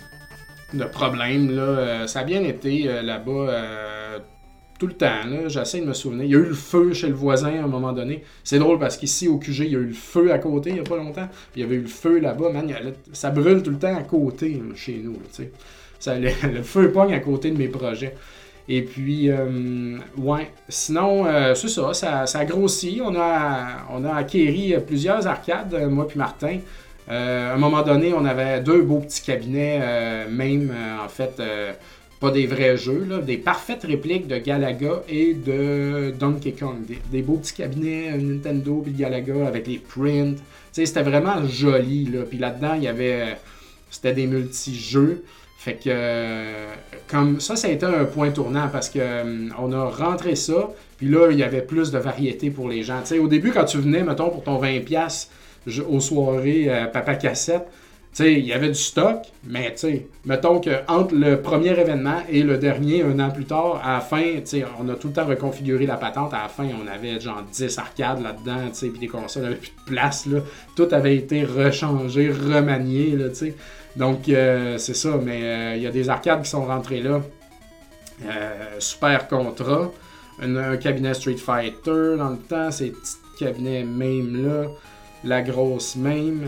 de problème, là. Euh, ça a bien été euh, là-bas euh, tout le temps, là. J'essaie de me souvenir. Il y a eu le feu chez le voisin à un moment donné. C'est drôle parce qu'ici, au Q G, il y a eu le feu à côté il y a pas longtemps. Puis il y avait eu le feu là-bas. Man, a, ça brûle tout le temps à côté, là, chez nous, tu sais. Ça, le, le feu pogne à côté de mes projets. Et puis, euh, ouais, sinon, euh, c'est ça, ça, ça grossit. On a, on a acquéri plusieurs arcades, moi puis Martin. Euh, à un moment donné, on avait deux beaux petits cabinets, euh, même, euh, en fait, euh, pas des vrais jeux, là, des parfaites répliques de Galaga et de Donkey Kong. Des, des beaux petits cabinets Nintendo puis Galaga avec les prints. Tu sais, c'était vraiment joli, là. Puis là-dedans, il y avait, c'était des multi-jeux. Fait que, euh, comme ça, ça a été un point tournant parce que euh, on a rentré ça, puis là, il y avait plus de variété pour les gens. Tu sais, au début, quand tu venais, mettons, pour ton vingt dollars aux soirées euh, Papa Cassette, sais, il y avait du stock, mais tu sais, mettons qu'entre le premier événement et le dernier, un an plus tard, à la fin, tu sais, on a tout le temps reconfiguré la patente. À la fin, on avait genre dix arcades là-dedans, tu sais, puis des consoles, n'avaient plus de place, là. Tout avait été rechangé, remanié, là, tu sais. Donc, euh, c'est ça, mais il euh, y a des arcades qui sont rentrées là. Euh, Super Contra, un, un cabinet Street Fighter dans le temps, ces petits cabinets même là, la grosse même.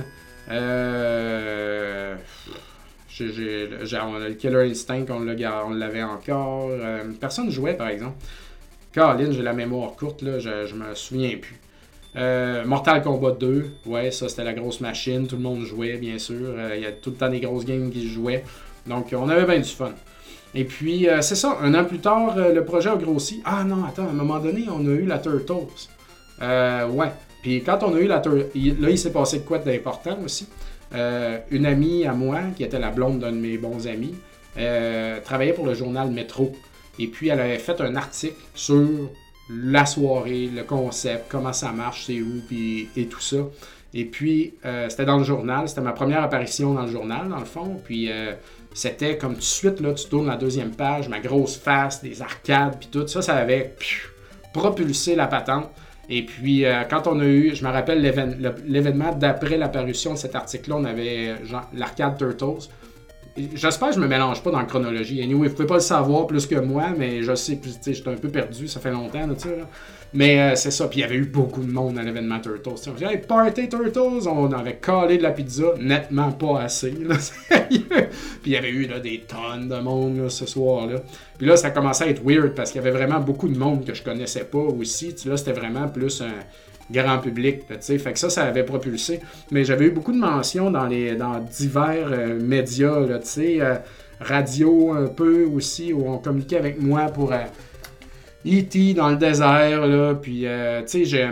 Euh, j'ai, j'ai, j'ai, on a le Killer Instinct, on, l'a, on l'avait encore. Euh, personne jouait par exemple. Caroline, j'ai la mémoire courte, là, je, je me souviens plus. Euh, Mortal Kombat deux, ouais, ça c'était la grosse machine, tout le monde jouait bien sûr. Il euh, y a tout le temps des grosses games qui se jouaient. Donc on avait bien du fun. Et puis, euh, c'est ça, un an plus tard, euh, le projet a grossi. Ah non, attends, à un moment donné, on a eu la Turtles. Euh, ouais. Puis quand on a eu la Turtles, là, il s'est passé de quoi d'important aussi. Euh, une amie à moi, qui était la blonde d'un de mes bons amis, euh, travaillait pour le journal Métro. Et puis, elle avait fait un article sur la soirée, le concept, comment ça marche, c'est où, puis, et tout ça. Et puis, euh, c'était dans le journal. C'était ma première apparition dans le journal, dans le fond. Puis... Euh, C'était comme tout de suite, là, tu tournes la deuxième page, ma grosse face, des arcades, puis tout ça, ça avait pfiou, propulsé la patente. Et puis, euh, quand on a eu, je me rappelle l'éven- l'événement d'après l'apparition de cet article-là, on avait genre, l'arcade Turtles. J'espère que je me mélange pas dans la chronologie. Anyway, vous pouvez pas le savoir plus que moi, mais je sais, tu sais, j'étais un peu perdu, ça fait longtemps, là, tu sais, là. Mais euh, c'est ça, puis il y avait eu beaucoup de monde à l'événement Turtles. On disait, hey, Party Turtles, on avait collé de la pizza, nettement pas assez, là, sérieux. Puis il y avait eu là, des tonnes de monde là, ce soir-là. Puis là, ça commençait à être weird parce qu'il y avait vraiment beaucoup de monde que je connaissais pas aussi. Tu sais, là, c'était vraiment plus un grand public, tu sais. Fait que ça, ça avait propulsé. Mais j'avais eu beaucoup de mentions dans, les, dans divers euh, médias, tu sais, euh, radio un peu aussi, où on communiquait avec moi pour... Euh, E T dans le désert, là, puis euh, tu sais, j'ai...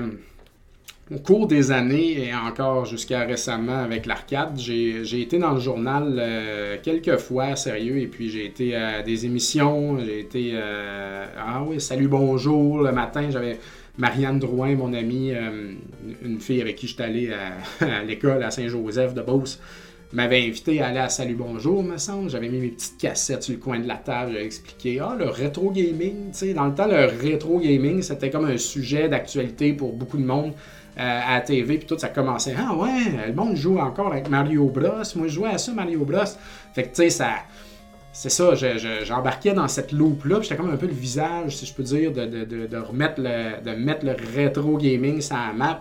Au cours des années, et encore jusqu'à récemment avec l'arcade, j'ai, j'ai été dans le journal euh, quelques fois, sérieux, et puis j'ai été à des émissions, j'ai été... Euh, ah oui, Salut Bonjour, le matin, j'avais Marianne Drouin, mon amie, euh, une fille avec qui j'étais allé à, à l'école à Saint-Joseph de Beauce, m'avait invité à aller à Salut Bonjour, me semble. J'avais mis mes petites cassettes sur le coin de la table. J'avais expliqué, ah, le rétro gaming, tu sais. Dans le temps, le rétro gaming, c'était comme un sujet d'actualité pour beaucoup de monde euh, à la T V. Puis tout, ça commençait, ah ouais, le monde joue encore avec Mario Bros. Moi, je jouais à ça, Mario Bros. Fait que, tu sais, ça... C'est ça, je, je, j'embarquais dans cette loupe-là, puis j'étais comme un peu le visage, si je peux dire, de, de, de, de remettre le, de mettre le rétro gaming sur la map.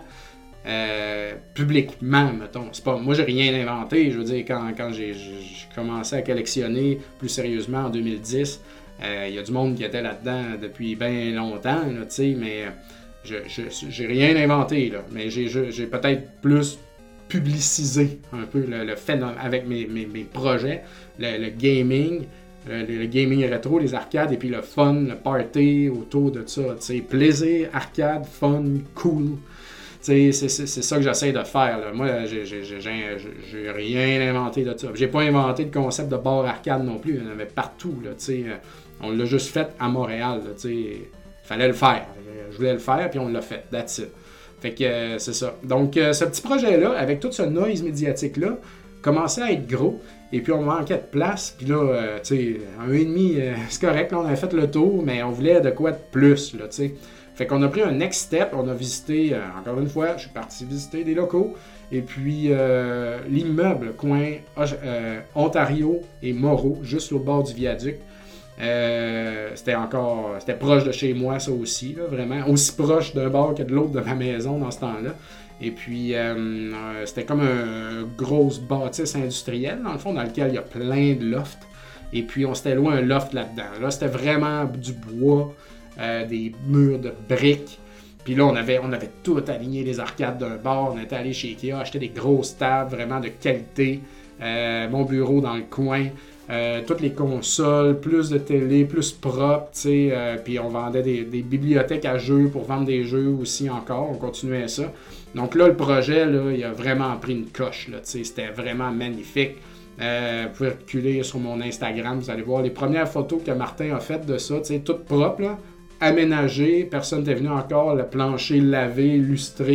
Euh, publiquement, mettons. C'est pas, moi, j'ai rien inventé. Je veux dire, quand, quand j'ai, j'ai commencé à collectionner plus sérieusement en deux mille dix, il euh, y a du monde qui était là-dedans depuis bien longtemps, là, tu sais, mais je, je, j'ai rien inventé, là. Mais j'ai, je, j'ai peut-être plus publicisé un peu le, le phénomène avec mes, mes, mes projets, le, le gaming, le, le gaming rétro, les arcades, et puis le fun, le party autour de ça, tu sais, plaisir, arcade, fun, cool. C'est, c'est, c'est ça que j'essaie de faire. Là. Moi, j'ai, j'ai, j'ai, j'ai rien inventé de ça. J'ai pas inventé le concept de bar arcade non plus. Il y en avait partout. Là, on l'a juste fait à Montréal. Il fallait le faire. Je voulais le faire, puis on l'a fait. That's it. Fait que euh, c'est ça. Donc, euh, ce petit projet-là, avec tout ce noise médiatique-là, commençait à être gros. Et puis, on manquait de place. Puis là, euh, tu sais, un et demi, euh, c'est correct. Là, on avait fait le tour, mais on voulait de quoi de plus, là, tu sais. Fait qu'on a pris un next step, on a visité, euh, encore une fois, je suis parti visiter des locaux, et puis euh, l'immeuble, coin euh, Ontario et Moreau, juste au bord du viaduc. Euh, c'était encore, c'était proche de chez moi, ça aussi, là, vraiment, aussi proche d'un bord que de l'autre de ma maison dans ce temps-là. Et puis, euh, euh, c'était comme une grosse bâtisse industrielle, dans le fond, dans lequel il y a plein de lofts. Et puis, on s'était loin un loft là-dedans. Là, c'était vraiment du bois. Euh, des murs de briques. Puis là, on avait, on avait tout aligné les arcades d'un bord. On était allé chez Ikea, acheter des grosses tables vraiment de qualité. Euh, mon bureau dans le coin. Euh, toutes les consoles, plus de télé, plus propre, tu sais. Euh, puis on vendait des, des bibliothèques à jeux pour vendre des jeux aussi encore. On continuait ça. Donc là, le projet, là, il a vraiment pris une coche, là, tu sais. C'était vraiment magnifique. Euh, vous pouvez reculer sur mon Instagram, vous allez voir les premières photos que Martin a faites de ça, tu sais, toutes propres, là. Aménagé, personne n'était venu encore, le plancher lavé, lustré,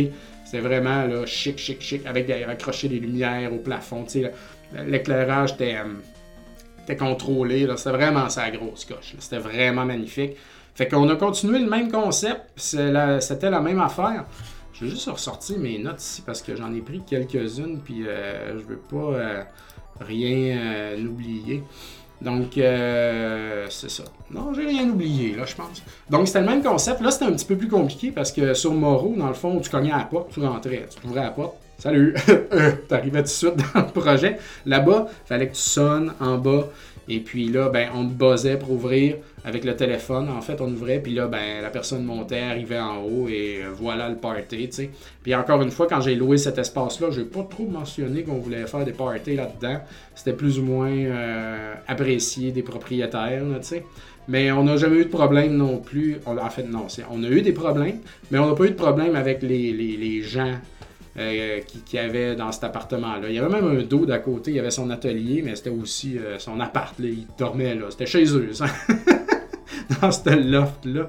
C'était vraiment là, chic, chic, chic, avec des, accroché des lumières au plafond. Tu sais, l'éclairage était, euh, était contrôlé. Là. C'était vraiment sa grosse coche. Là. C'était vraiment magnifique. Fait qu'on a continué le même concept. C'est la, c'était la même affaire. Je vais juste ressortir mes notes ici parce que j'en ai pris quelques-unes. Puis euh, je veux pas euh, rien euh, oublier. Donc, euh, c'est ça. Non, j'ai rien oublié, là, je pense. Donc, c'était le même concept. Là, c'était un petit peu plus compliqué parce que sur Moreau, dans le fond, tu cognais à la porte, tu rentrais, tu ouvrais la porte. Salut! Tu arrivais tout de suite dans le projet. Là-bas, il fallait que tu sonnes en bas. Et puis là, ben, on te buzzait pour ouvrir avec le téléphone. En fait, on ouvrait, puis là, ben, la personne montait, arrivait en haut, et voilà le party, tu sais. Puis encore une fois, quand j'ai loué cet espace-là, je n'ai pas trop mentionné qu'on voulait faire des parties là-dedans. C'était plus ou moins euh, apprécié des propriétaires, tu sais. Mais on n'a jamais eu de problème non plus. On, en fait, non, c'est, on a eu des problèmes, mais on n'a pas eu de problème avec les, les, les gens euh, qui, qui avaient dans cet appartement-là. Il y avait même un dude à côté, il y avait son atelier, mais c'était aussi euh, son appart, là, il dormait là. C'était chez eux, ça. Dans ce loft-là.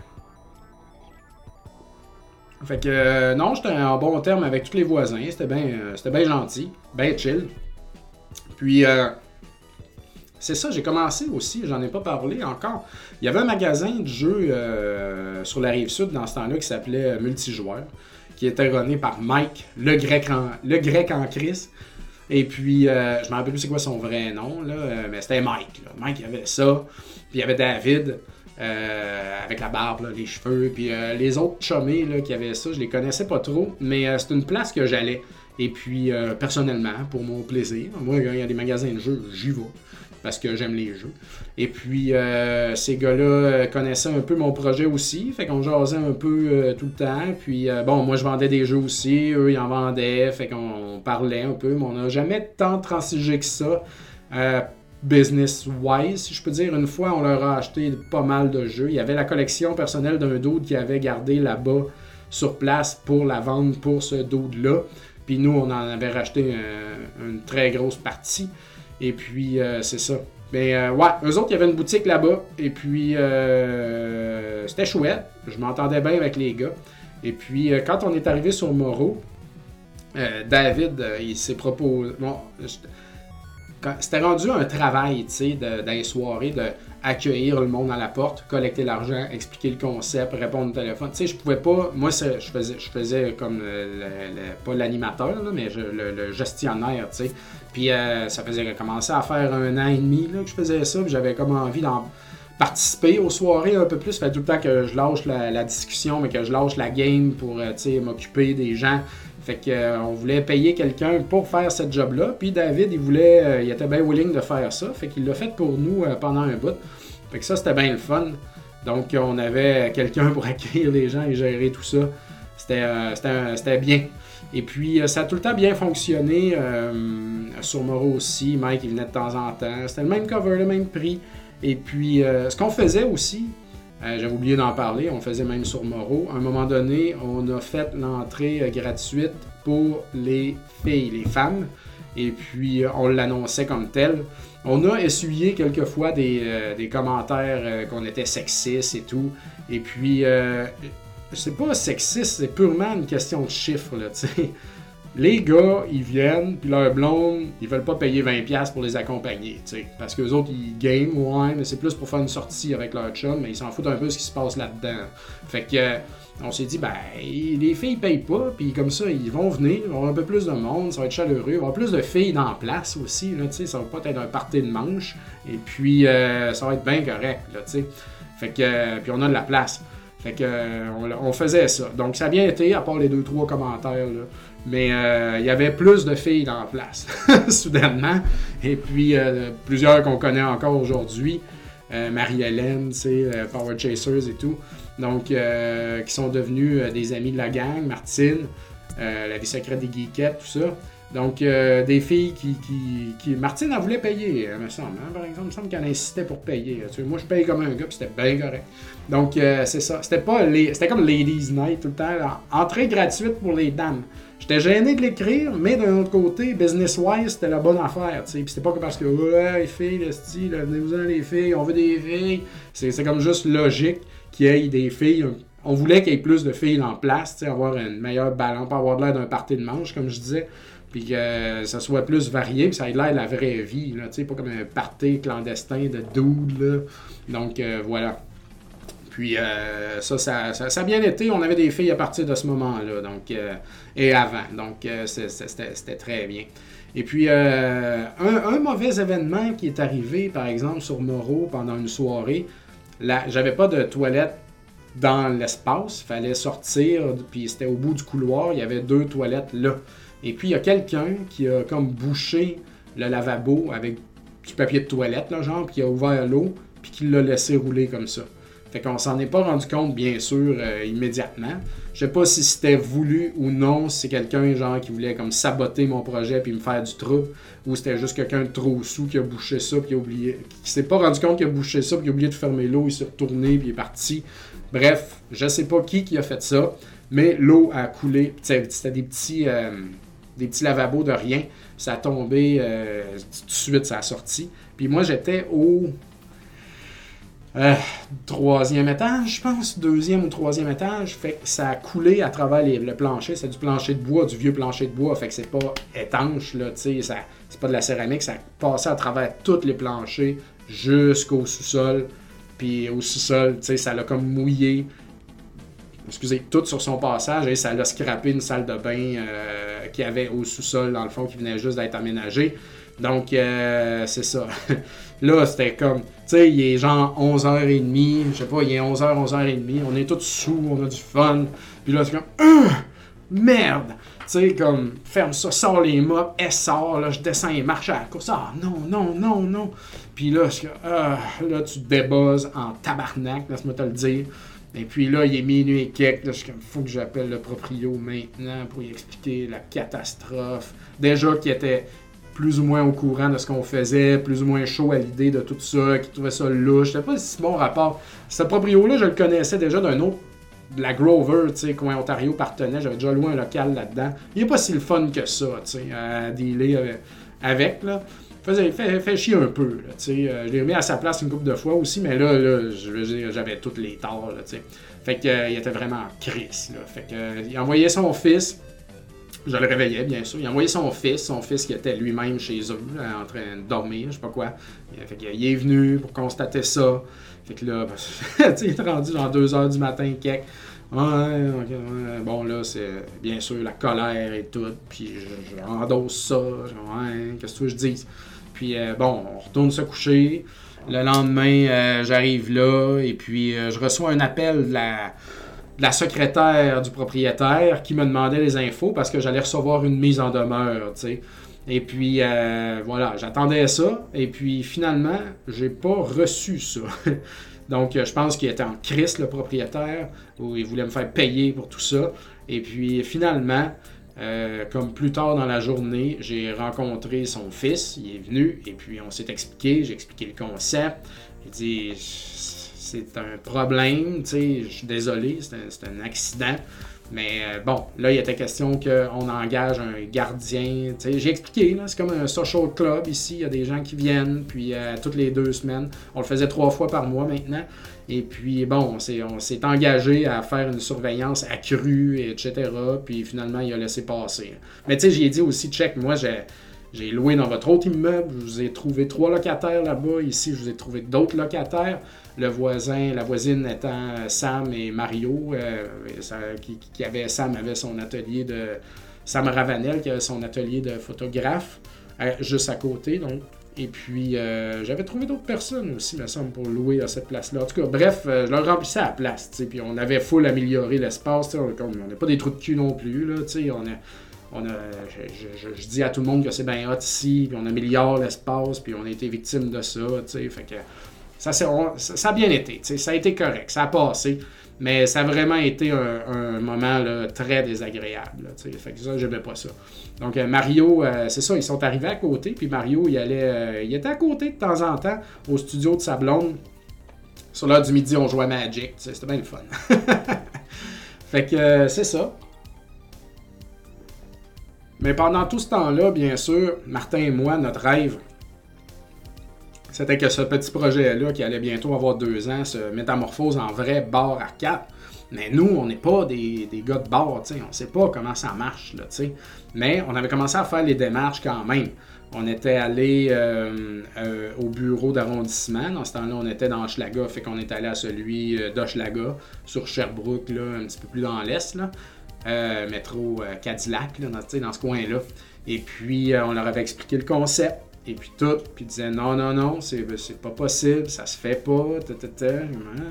Fait que, euh, non, j'étais en bon terme avec tous les voisins. C'était bien euh, c'était bien gentil, bien chill. Puis, euh, c'est ça, j'ai commencé aussi, j'en ai pas parlé encore. Il y avait un magasin de jeux euh, sur la Rive-Sud dans ce temps-là qui s'appelait Multijoueur, qui était runné par Mike, le grec en, le grec en crise. Et puis, euh, je me rappelle plus c'est quoi son vrai nom, là, mais c'était Mike. Là. Mike, il avait ça. Puis il y avait David, euh, avec la barbe, là, les cheveux. Puis euh, les autres chummés là, qui avaient ça, je les connaissais pas trop. Mais euh, c'est une place que j'allais. Et puis, euh, personnellement, pour mon plaisir, moi, quand il y a des magasins de jeux, j'y vais. Parce que j'aime les jeux. Et puis, euh, ces gars-là connaissaient un peu mon projet aussi. Fait qu'on jasait un peu euh, tout le temps. Puis, euh, bon, moi, je vendais des jeux aussi. Eux, ils en vendaient. Fait qu'on parlait un peu. Mais on n'a jamais tant transigé que ça. Euh, business-wise, si je peux dire. Une fois, on leur a acheté pas mal de jeux. Il y avait la collection personnelle d'un dude qui avait gardé là-bas sur place pour la vendre pour ce dude-là. Puis nous, on en avait racheté un, une très grosse partie. Et puis, euh, c'est ça. Mais euh, ouais, eux autres, il y avait une boutique là-bas. Et puis, euh, c'était chouette. Je m'entendais bien avec les gars. Et puis, euh, quand on est arrivé sur Moreau, euh, David, euh, il s'est proposé... Bon, quand, c'était rendu un travail, tu sais, dans les soirées, d'accueillir le monde à la porte, collecter l'argent, expliquer le concept, répondre au téléphone. Tu sais, je pouvais pas... Moi, je faisais, je faisais comme, le, le, pas l'animateur, là, mais je, le, le gestionnaire, tu sais. Puis euh, ça faisait commencer à faire un an et demi là, que je faisais ça, puis j'avais comme envie d'en participer aux soirées un peu plus. Ça fait tout le temps que je lâche la, la discussion, mais que je lâche la game pour euh, m'occuper des gens. Fait que euh, on voulait payer quelqu'un pour faire ce job-là. Puis David, il voulait, euh, il était bien willing de faire ça. Fait qu'il l'a fait pour nous euh, pendant un bout. Fait que ça, c'était bien le fun. Donc on avait quelqu'un pour accueillir les gens et gérer tout ça. C'était, euh, c'était, c'était bien. Et puis, ça a tout le temps bien fonctionné. Euh, sur Moreau aussi, Mike, il venait de temps en temps. C'était le même cover, le même prix. Et puis, euh, ce qu'on faisait aussi, euh, j'avais oublié d'en parler, on faisait même sur Moreau. À un moment donné, on a fait l'entrée euh, gratuite pour les filles, les femmes. Et puis, euh, on l'annonçait comme tel. On a essuyé quelquefois des, euh, des commentaires euh, qu'on était sexistes et tout. Et puis... Euh, c'est pas sexiste, c'est purement une question de chiffres, là, tu sais. Les gars, ils viennent, puis leur blonde, ils veulent pas payer vingt dollars pour les accompagner, tu sais. Parce qu'eux autres, ils game, ouais, mais c'est plus pour faire une sortie avec leur chum, mais ils s'en foutent un peu de ce qui se passe là-dedans. Fait que, euh, on s'est dit, ben, les filles payent pas, puis comme ça, ils vont venir, il va y avoir un peu plus de monde, ça va être chaleureux, il va y avoir plus de filles dans la place aussi, là, tu sais. Ça va pas être un party de manche, et puis, euh, ça va être bien correct, là, tu sais. Fait que, euh, puis on a de la place. Fait que euh, on, on faisait ça. Donc ça a bien été, à part les deux trois commentaires, là. Mais euh, il y avait plus de filles dans la place, soudainement. Et puis euh, plusieurs qu'on connaît encore aujourd'hui. Euh, Marie-Hélène, tu sais, euh, Power Chasers et tout. Donc, euh, qui sont devenus euh, des amis de la gang. Martine, euh, La vie secrète des geekettes, tout ça. Donc, euh, des filles qui, qui, qui... Martine, elle voulait payer, elle me semble. Hein, par exemple, il me semble qu'elle insistait pour payer. Tu sais, moi, je paye comme un gars, puis c'était bien correct. Donc, euh, c'est ça. C'était pas les... C'était comme Ladies Night tout le temps. Là. Entrée gratuite pour les dames. J'étais gêné de l'écrire, mais d'un autre côté, business-wise, c'était la bonne affaire. T'sais. Puis c'était pas que parce que, ouais, les filles, le style, venez-vous-en les filles, on veut des filles. C'est, c'est comme juste logique qu'il y ait des filles on voulait qu'il y ait plus de filles en place, avoir une meilleure balance, pas avoir l'air d'un party de manche, comme je disais, puis que euh, ça soit plus varié, puis ça ait l'air de la vraie vie, là, pas comme un party clandestin de dudes, là. Donc, euh, voilà. Puis, euh, ça, ça, ça, ça a bien été. On avait des filles à partir de ce moment-là, donc, euh, et avant. Donc, euh, c'était, c'était très bien. Et puis, euh, un, un mauvais événement qui est arrivé, par exemple, sur Moreau pendant une soirée, là, j'avais pas de toilette dans l'espace, il fallait sortir, puis c'était au bout du couloir, il y avait deux toilettes là. Et puis il y a quelqu'un qui a comme bouché le lavabo avec du papier de toilette, là, genre, puis qui a ouvert l'eau, puis qui l'a laissé rouler comme ça. Fait qu'on s'en est pas rendu compte, bien sûr, euh, immédiatement. Je sais pas si c'était voulu ou non, si c'est quelqu'un genre qui voulait comme saboter mon projet puis me faire du trouble, ou c'était juste quelqu'un de trop sous qui a bouché ça puis qui a oublié, qui s'est pas rendu compte qu'il a bouché ça puis qui a oublié de fermer l'eau, il s'est retourné puis il est parti. Bref, je sais pas qui qui a fait ça, mais l'eau a coulé. C'était des petits, euh, des petits lavabos de rien. Ça a tombé euh, tout de suite, ça a sorti. Puis moi, j'étais au euh, troisième étage, je pense, deuxième ou troisième étage. Fait que ça a coulé à travers les, le plancher. C'est du plancher de bois, du vieux plancher de bois. Fait que c'est pas étanche, là, tu sais, c'est pas de la céramique. Ça a passé à travers tous les planchers jusqu'au sous-sol. Puis au sous-sol, tu sais, ça l'a comme mouillé, excusez, tout sur son passage, et ça l'a scrappé une salle de bain euh, qu'il y avait au sous-sol, dans le fond, qui venait juste d'être aménagée. Donc, euh, c'est ça. Là, c'était comme, tu sais, il est genre onze heures trente, je sais pas, il est onze heures, onze heures trente, on est tous sous, on a du fun. Puis là, c'est comme, euh, merde! Tu sais, comme, ferme ça, sors les mops, elle sort, là, je descends et marche à la course. Ah, non, non, non, non. Puis là, je, euh, là, tu te débuzzes en tabarnak, laisse-moi te le dire. Et puis là, il est minuit et quelques. Là, je suis comme, faut que j'appelle le proprio maintenant pour lui expliquer la catastrophe. Déjà qu'il était plus ou moins au courant de ce qu'on faisait, plus ou moins chaud à l'idée de tout ça, qu'il trouvait ça louche. C'était pas si bon rapport. Ce proprio-là, je le connaissais déjà d'un autre, de la Grover, tu sais, coin Ontario partenait. J'avais déjà loué un local là-dedans. Il est pas si le fun que ça, tu sais, à dealer avec, là. Faisait, fait, fait chier un peu, là, tu sais. Euh, je l'ai remis à sa place une couple de fois aussi, mais là, là j'avais toutes les torts, là, tu sais. Fait que, euh, il était vraiment en crise, là. Fait que, euh, il envoyait son fils. Je le réveillais, bien sûr. Il a envoyé son fils, son fils qui était lui-même chez eux, en train de dormir, je sais pas quoi. Fait qu'il est venu pour constater ça. Fait que là, ben, il est rendu genre deux heures du matin, quelque. Ouais, okay, ouais, bon là, c'est bien sûr la colère et tout. Puis je, je endosse ça. Ouais, qu'est-ce que tu veux que je dise? Puis euh, bon, on retourne se coucher. Le lendemain, euh, j'arrive là et puis euh, je reçois un appel de la. de la secrétaire du propriétaire qui me demandait les infos parce que j'allais recevoir une mise en demeure, tu sais. Et puis, euh, voilà, j'attendais ça. Et puis, finalement, j'ai pas reçu ça. Donc, je pense qu'il était en crise, le propriétaire, où il voulait me faire payer pour tout ça. Et puis, finalement, euh, comme plus tard dans la journée, j'ai rencontré son fils. Il est venu et puis on s'est expliqué. J'ai expliqué le concept. Il dit... c'est un problème, tu sais, je suis désolé, c'est un, c'est un accident. Mais euh, bon, là, il était question qu'on engage un gardien. Tu sais, j'ai expliqué, là, c'est comme un social club ici. Il y a des gens qui viennent, puis euh, toutes les deux semaines. On le faisait trois fois par mois maintenant. Et puis, bon, on s'est, on s'est engagé à faire une surveillance accrue, et cetera. Puis finalement, il a laissé passer. Mais tu sais, j'ai dit aussi, check, moi, j'ai... J'ai loué dans votre autre immeuble, je vous ai trouvé trois locataires là-bas. Ici, je vous ai trouvé d'autres locataires. Le voisin, la voisine étant Sam et Mario, euh, ça, qui, qui avait, Sam avait son atelier de... Sam Ravanel, qui avait son atelier de photographe, euh, juste à côté, donc. Et puis, euh, j'avais trouvé d'autres personnes aussi, me semble, pour louer à cette place-là. En tout cas, bref, euh, je leur remplissais à la place, tu sais. Puis on avait full amélioré l'espace, tu sais. On n'a pas des trous de cul non plus, là, tu sais. On a... On a, je, je, je dis à tout le monde que c'est bien hot ici, puis on améliore l'espace, puis on a été victime de ça, tu sais, fait que ça, c'est, on, ça, ça a bien été, tu sais, ça a été correct, ça a passé, mais ça a vraiment été un, un moment là, très désagréable, tu sais, fait que ça, j'aimais pas ça. Donc Mario, euh, c'est ça, ils sont arrivés à côté, puis Mario, il allait, euh, il était à côté de temps en temps, au studio de sa blonde. Sur l'heure du midi, on jouait à Magic, tu sais, c'était bien le fun. Fait que euh, c'est ça. Mais pendant tout ce temps-là, bien sûr, Martin et moi, notre rêve, c'était que ce petit projet-là, qui allait bientôt avoir deux ans, se métamorphose en vrai bar arcade. Mais nous, on n'est pas des, des gars de bar, t'sais. On ne sait pas comment ça marche, là, t'sais. Mais on avait commencé à faire les démarches quand même. On était allé euh, euh, au bureau d'arrondissement. Dans ce temps-là, on était dans Hochelaga, fait qu'on est allé à celui d'Hochelaga, sur Sherbrooke, là, un petit peu plus dans l'est, là. Euh, métro euh, Cadillac, là, dans, dans ce coin-là. Et puis, euh, on leur avait expliqué le concept. Et puis tout, puis ils disaient non, non, non, c'est, c'est pas possible, ça se fait pas, ta, ta, ta.